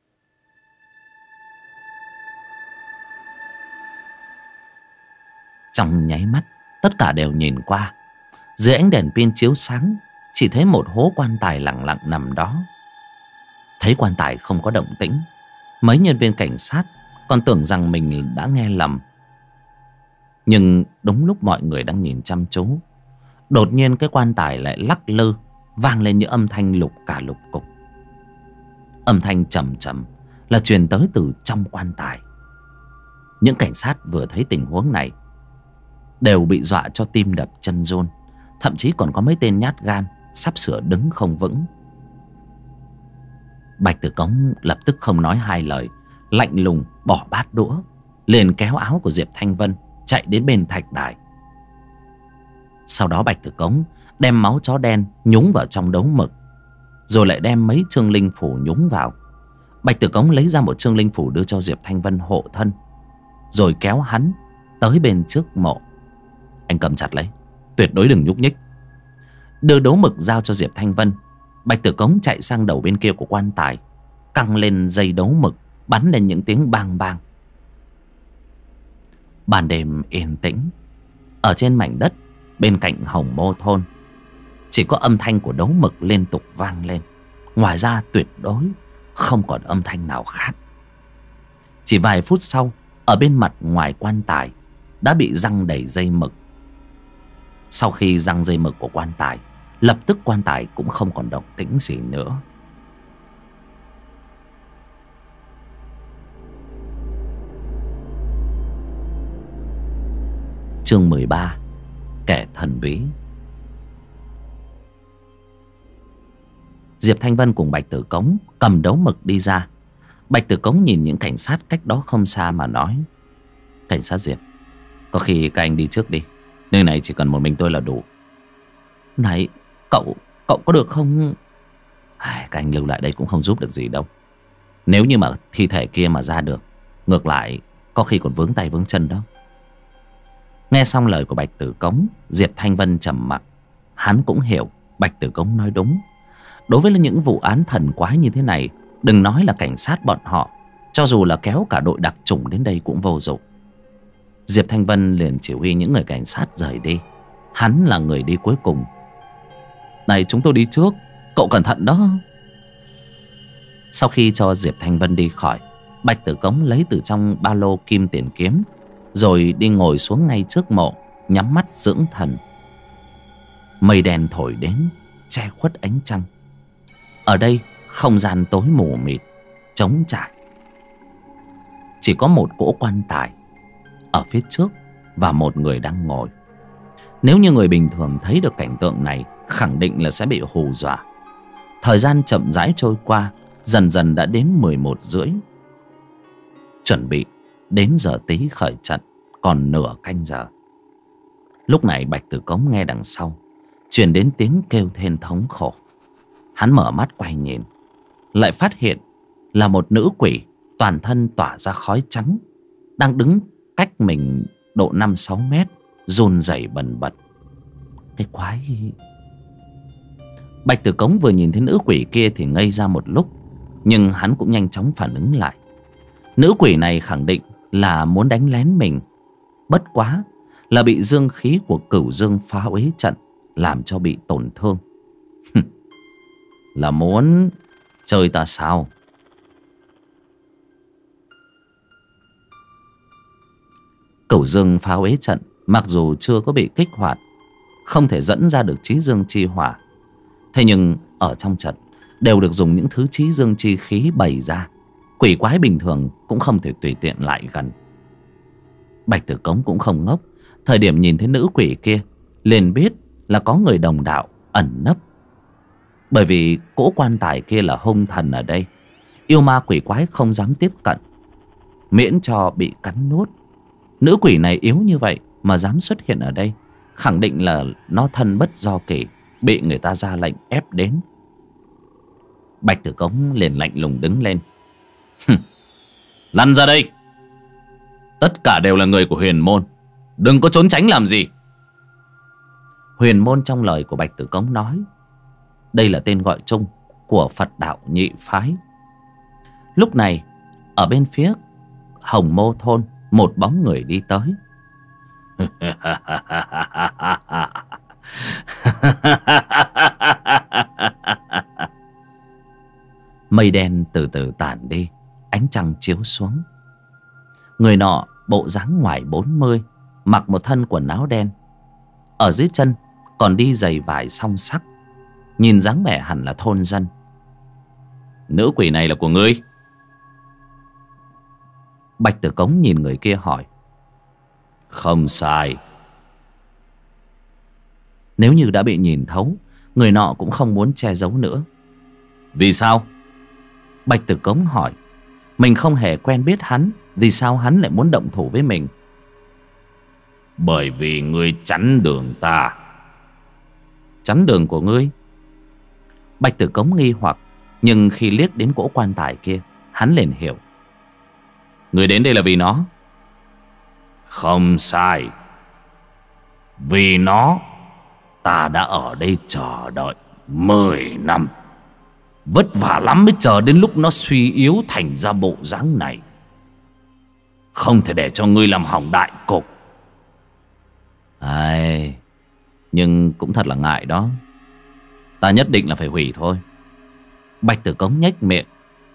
Speaker 1: Trong nháy mắt, tất cả đều nhìn qua. Dưới ánh đèn pin chiếu sáng, chỉ thấy một hố quan tài lặng lặng nằm đó. Thấy quan tài không có động tĩnh, mấy nhân viên cảnh sát còn tưởng rằng mình đã nghe lầm. Nhưng đúng lúc mọi người đang nhìn chăm chú, đột nhiên cái quan tài lại lắc lư, vang lên những âm thanh lục cả lục cục. Âm thanh trầm trầm là truyền tới từ trong quan tài. Những cảnh sát vừa thấy tình huống này đều bị dọa cho tim đập chân run. Thậm chí còn có mấy tên nhát gan sắp sửa đứng không vững. Bạch Tử Cống lập tức không nói hai lời, lạnh lùng bỏ bát đũa, liền kéo áo của Diệp Thanh Vân chạy đến bên thạch đài. Sau đó Bạch Tử Cống đem máu chó đen nhúng vào trong đấu mực, rồi lại đem mấy chương linh phủ nhúng vào. Bạch Tử Cống lấy ra một chương linh phủ đưa cho Diệp Thanh Vân hộ thân, rồi kéo hắn tới bên trước mộ. Anh cầm chặt lấy, tuyệt đối đừng nhúc nhích. Đưa đấu mực giao cho Diệp Thanh Vân, Bạch Tử Cống chạy sang đầu bên kia của quan tài, căng lên dây đấu mực, bắn lên những tiếng bang bang. Ban đêm yên tĩnh. Ở trên mảnh đất bên cạnh Hồng Mô Thôn, chỉ có âm thanh của đấu mực liên tục vang lên. Ngoài ra tuyệt đối không còn âm thanh nào khác. Chỉ vài phút sau, ở bên mặt ngoài quan tài đã bị giăng đầy dây mực. Sau khi giăng dây mực của quan tài, lập tức quan tài cũng không còn động tĩnh gì nữa. Chương 13: Kẻ thần bí. Diệp Thanh Vân cùng Bạch Tử Cống cầm đấu mực đi ra. Bạch Tử Cống nhìn những cảnh sát cách đó không xa mà nói: Cảnh sát Diệp, có khi các anh đi trước đi. Nơi này chỉ cần một mình tôi là đủ. Này, cậu có được không? Các anh lưu lại đây cũng không giúp được gì đâu. Nếu như mà thi thể kia mà ra được, ngược lại có khi còn vướng tay vướng chân đó. Nghe xong lời của Bạch Tử Cống, Diệp Thanh Vân trầm mặc. Hắn cũng hiểu Bạch Tử Cống nói đúng. Đối với những vụ án thần quái như thế này, đừng nói là cảnh sát bọn họ, cho dù là kéo cả đội đặc chủng đến đây cũng vô dụng. Diệp Thanh Vân liền chỉ huy những người cảnh sát rời đi. Hắn là người đi cuối cùng. Này, chúng tôi đi trước, cậu cẩn thận đó. Sau khi cho Diệp Thanh Vân đi khỏi, Bạch Tử Cống lấy từ trong ba lô kim tiền kiếm, rồi đi ngồi xuống ngay trước mộ, nhắm mắt dưỡng thần. Mây đen thổi đến, che khuất ánh trăng. Ở đây không gian tối mù mịt, trống trải. Chỉ có một cỗ quan tài ở phía trước và một người đang ngồi. Nếu như người bình thường thấy được cảnh tượng này, khẳng định là sẽ bị hù dọa. Thời gian chậm rãi trôi qua, dần dần đã đến 11:30. Chuẩn bị đến giờ tí khởi trận, còn nửa canh giờ. Lúc này Bạch Tử Cống nghe đằng sau truyền đến tiếng kêu thên thống khổ. Hắn mở mắt quay nhìn, lại phát hiện là một nữ quỷ toàn thân tỏa ra khói trắng, đang đứng cách mình độ 5-6 mét, run rẩy bần bật. Cái quái! Bạch Tử Cống vừa nhìn thấy nữ quỷ kia thì ngây ra một lúc, nhưng hắn cũng nhanh chóng phản ứng lại. Nữ quỷ này khẳng định là muốn đánh lén mình, bất quá là bị dương khí của Cửu Dương phá uế trận làm cho bị tổn thương. Là muốn chơi ta sao? Cửu Dương phá uế trận mặc dù chưa có bị kích hoạt, không thể dẫn ra được chí dương chi hỏa, thế nhưng ở trong trận đều được dùng những thứ chí dương chi khí bày ra. Quỷ quái bình thường cũng không thể tùy tiện lại gần. Bạch Tử Cống cũng không ngốc, thời điểm nhìn thấy nữ quỷ kia liền biết là có người đồng đạo ẩn nấp. Bởi vì cỗ quan tài kia là hung thần ở đây, yêu ma quỷ quái không dám tiếp cận, miễn cho bị cắn nuốt. Nữ quỷ này yếu như vậy mà dám xuất hiện ở đây, khẳng định là nó thân bất do kỷ, bị người ta ra lệnh ép đến. Bạch Tử Cống liền lạnh lùng đứng lên. Lăn ra đây! Tất cả đều là người của Huyền Môn, đừng có trốn tránh làm gì. Huyền Môn trong lời của Bạch Tử Cống nói, đây là tên gọi chung của Phật đạo nhị phái. Lúc này ở bên phía Hồng Mô thôn, một bóng người đi tới. Mây đen từ từ tản đi, ánh trăng chiếu xuống. Người nọ bộ dáng ngoài 40, mặc một thân quần áo đen, ở dưới chân còn đi giày vải song sắc, nhìn dáng vẻ hẳn là thôn dân. Nữ quỷ này là của ngươi? Bạch Tử Cống nhìn người kia hỏi. Không sai. Nếu như đã bị nhìn thấu, người nọ cũng không muốn che giấu nữa. Vì sao? Bạch Tử Cống hỏi. Mình không hề quen biết hắn, vì sao hắn lại muốn động thủ với mình? Bởi vì ngươi chắn đường ta. Chắn đường của ngươi? Bạch Tử Cống nghi hoặc, nhưng khi liếc đến cỗ quan tài kia, hắn liền hiểu. Ngươi đến đây là vì nó? Không sai. Vì nó, ta đã ở đây chờ đợi 10 năm. Vất vả lắm mới chờ đến lúc nó suy yếu thành ra bộ dáng này. Không thể để cho ngươi làm hỏng đại cục. Ai, nhưng cũng thật là ngại đó. Ta nhất định là phải hủy thôi. Bạch Tử Cống nhếch miệng.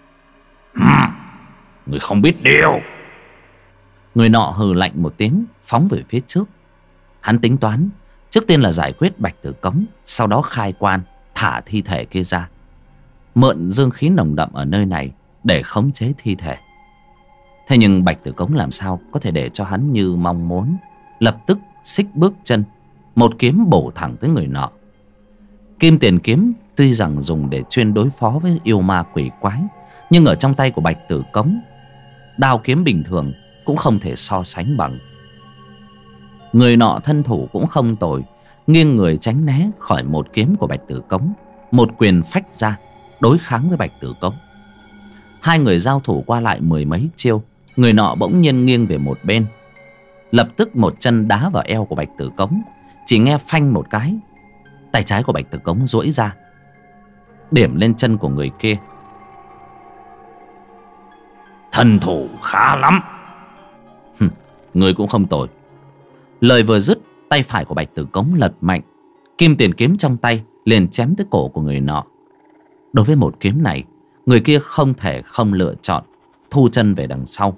Speaker 1: Ngươi không biết điều. Người nọ hừ lạnh một tiếng, phóng về phía trước. Hắn tính toán trước tiên là giải quyết Bạch Tử Cống, sau đó khai quan, thả thi thể kia ra, mượn dương khí nồng đậm ở nơi này để khống chế thi thể. Thế nhưng Bạch Tử Cống làm sao có thể để cho hắn như mong muốn. Lập tức xích bước chân, một kiếm bổ thẳng tới người nọ. Kim tiền kiếm tuy rằng dùng để chuyên đối phó với yêu ma quỷ quái, nhưng ở trong tay của Bạch Tử Cống, đao kiếm bình thường cũng không thể so sánh bằng. Người nọ thân thủ cũng không tồi, nghiêng người tránh né khỏi một kiếm của Bạch Tử Cống, một quyền phách ra đối kháng với Bạch Tử Cống. Hai người giao thủ qua lại mười mấy chiêu, người nọ bỗng nhiên nghiêng về một bên, lập tức một chân đá vào eo của Bạch Tử Cống. Chỉ nghe phanh một cái, tay trái của Bạch Tử Cống duỗi ra điểm lên chân của người kia.
Speaker 2: Thân thủ khá lắm.
Speaker 1: Người cũng không tồi. Lời vừa dứt, tay phải của Bạch Tử Cống lật mạnh, kim tiền kiếm trong tay liền chém tới cổ của người nọ. Đối với một kiếm này, người kia không thể không lựa chọn thu chân về đằng sau.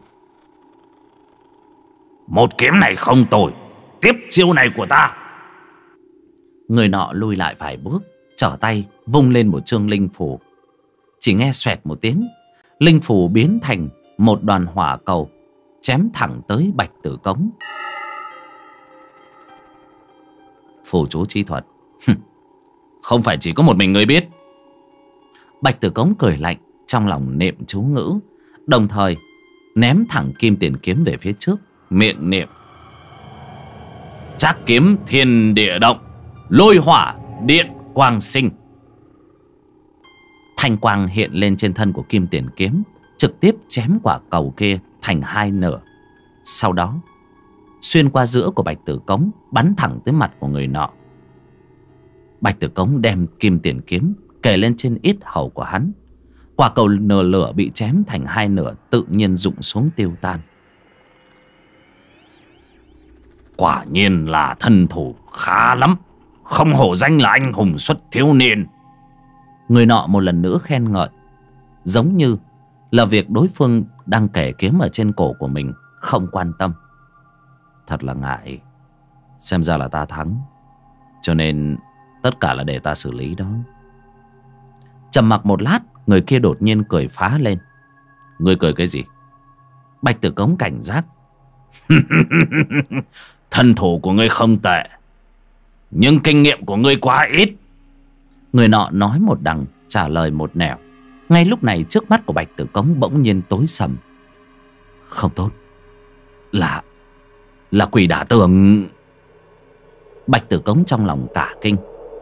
Speaker 2: Một kiếm này không tồi, tiếp chiêu này của ta.
Speaker 1: Người nọ lùi lại vài bước, trở tay vung lên một chương linh phù. Chỉ nghe xoẹt một tiếng, linh phù biến thành một đoàn hỏa cầu chém thẳng tới Bạch Tử Cống. Phù chú chi thuật,
Speaker 2: không phải chỉ có một mình ngươi biết.
Speaker 1: Bạch Tử Cống cười lạnh, trong lòng niệm chú ngữ, đồng thời ném thẳng kim tiền kiếm về phía trước, miệng niệm:
Speaker 2: Trác kiếm thiên địa động, lôi hỏa điện quang sinh.
Speaker 1: Thanh quang hiện lên trên thân của kim tiền kiếm, trực tiếp chém quả cầu kia thành hai nửa. Sau đó xuyên qua giữa của Bạch Tử Cống, bắn thẳng tới mặt của người nọ. Bạch Tử Cống đem kim tiền kiếm kề lên trên yết hầu của hắn. Quả cầu nở lửa bị chém thành hai nửa, tự nhiên rụng xuống tiêu tan.
Speaker 2: Quả nhiên là thân thủ khá lắm, không hổ danh là anh hùng xuất thiếu niên.
Speaker 1: Người nọ một lần nữa khen ngợi, giống như là việc đối phương đang kề kiếm ở trên cổ của mình không quan tâm. Thật là ngại, xem ra là ta thắng, cho nên tất cả là để ta xử lý đó. Trầm mặc một lát, người kia đột nhiên cười phá lên.
Speaker 2: Ngươi cười cái gì?
Speaker 1: Bạch Tử Cống cảnh giác.
Speaker 2: Thân thủ của ngươi không tệ, nhưng kinh nghiệm của ngươi quá ít.
Speaker 1: Người nọ nói một đằng, trả lời một nẻo. Ngay lúc này trước mắt của Bạch Tử Cống bỗng nhiên tối sầm. Không tốt, là quỷ đả tường. Bạch Tử Cống trong lòng cả kinh.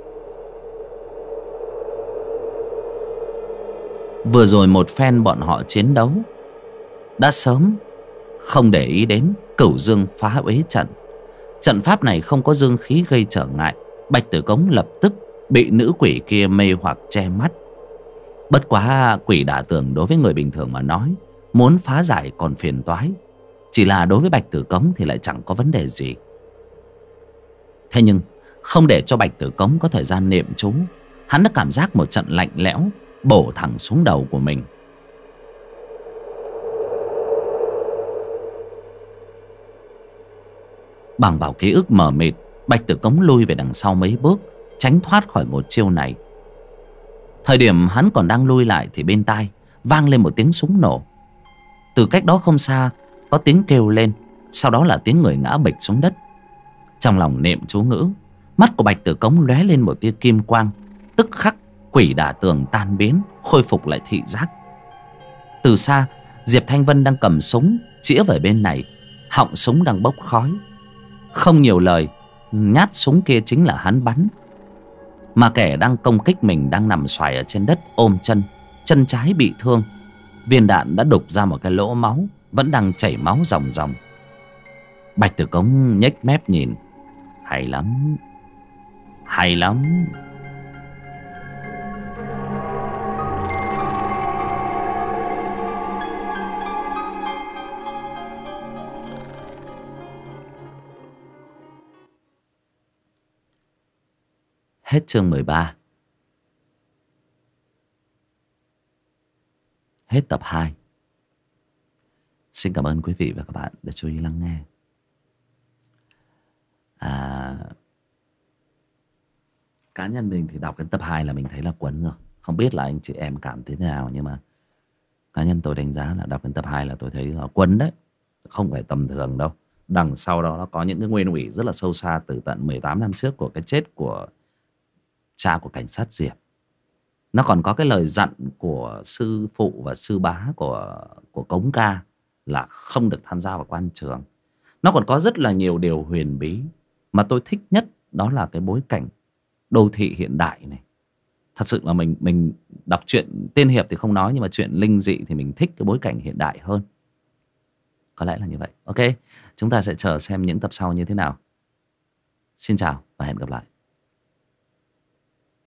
Speaker 1: Vừa rồi một phen bọn họ chiến đấu, đã sớm không để ý đến Cửu Dương phá uế trận. Trận pháp này không có dương khí gây trở ngại, Bạch Tử Cống lập tức bị nữ quỷ kia mê hoặc che mắt. Bất quá quỷ đả tường đối với người bình thường mà nói, muốn phá giải còn phiền toái, chỉ là đối với Bạch Tử Cống thì lại chẳng có vấn đề gì. Thế nhưng không để cho Bạch Tử Cống có thời gian niệm chú, hắn đã cảm giác một trận lạnh lẽo bổ thẳng xuống đầu của mình. Bằng vào ký ức mờ mịt, Bạch Tử Cống lui về đằng sau mấy bước, tránh thoát khỏi một chiêu này. Thời điểm hắn còn đang lui lại thì bên tai vang lên một tiếng súng nổ. Từ cách đó không xa có tiếng kêu lên, sau đó là tiếng người ngã bịch xuống đất. Trong lòng niệm chú ngữ, mắt của Bạch Tử Cống lóe lên một tia kim quang, tức khắc quỷ đả tường tan biến, khôi phục lại thị giác. Từ xa, Diệp Thanh Vân đang cầm súng chĩa về bên này, họng súng đang bốc khói. Không nhiều lời, nhát súng kia chính là hắn bắn. Mà kẻ đang công kích mình đang nằm xoài ở trên đất ôm chân, chân trái bị thương. Viên đạn đã đục ra một cái lỗ máu, vẫn đang chảy máu ròng ròng. Bạch Tử Cống nhếch mép nhìn. Hay lắm, hay lắm. Hết chương 13. Hết tập 2. Xin cảm ơn quý vị và các bạn đã chú ý lắng nghe. Cá nhân mình thì đọc đến tập 2 là mình thấy là quấn rồi. Không biết là anh chị em cảm thế nào, nhưng mà cá nhân tôi đánh giá là đọc đến tập 2 là tôi thấy là quấn đấy. Không phải tầm thường đâu. Đằng sau đó nó có những cái nguyên ủy rất là sâu xa từ tận 18 năm trước của cái chết của cha của cảnh sát Diệp. Nó còn có cái lời dặn của sư phụ và sư bá của Cống Ca là không được tham gia vào quan trường. Nó còn có rất là nhiều điều huyền bí. Mà tôi thích nhất đó là cái bối cảnh đô thị hiện đại này. Thật sự là mình đọc truyện tiên hiệp thì không nói, nhưng mà chuyện linh dị thì mình thích cái bối cảnh hiện đại hơn. Có lẽ là như vậy. Ok, chúng ta sẽ chờ xem những tập sau như thế nào. Xin chào và hẹn gặp lại.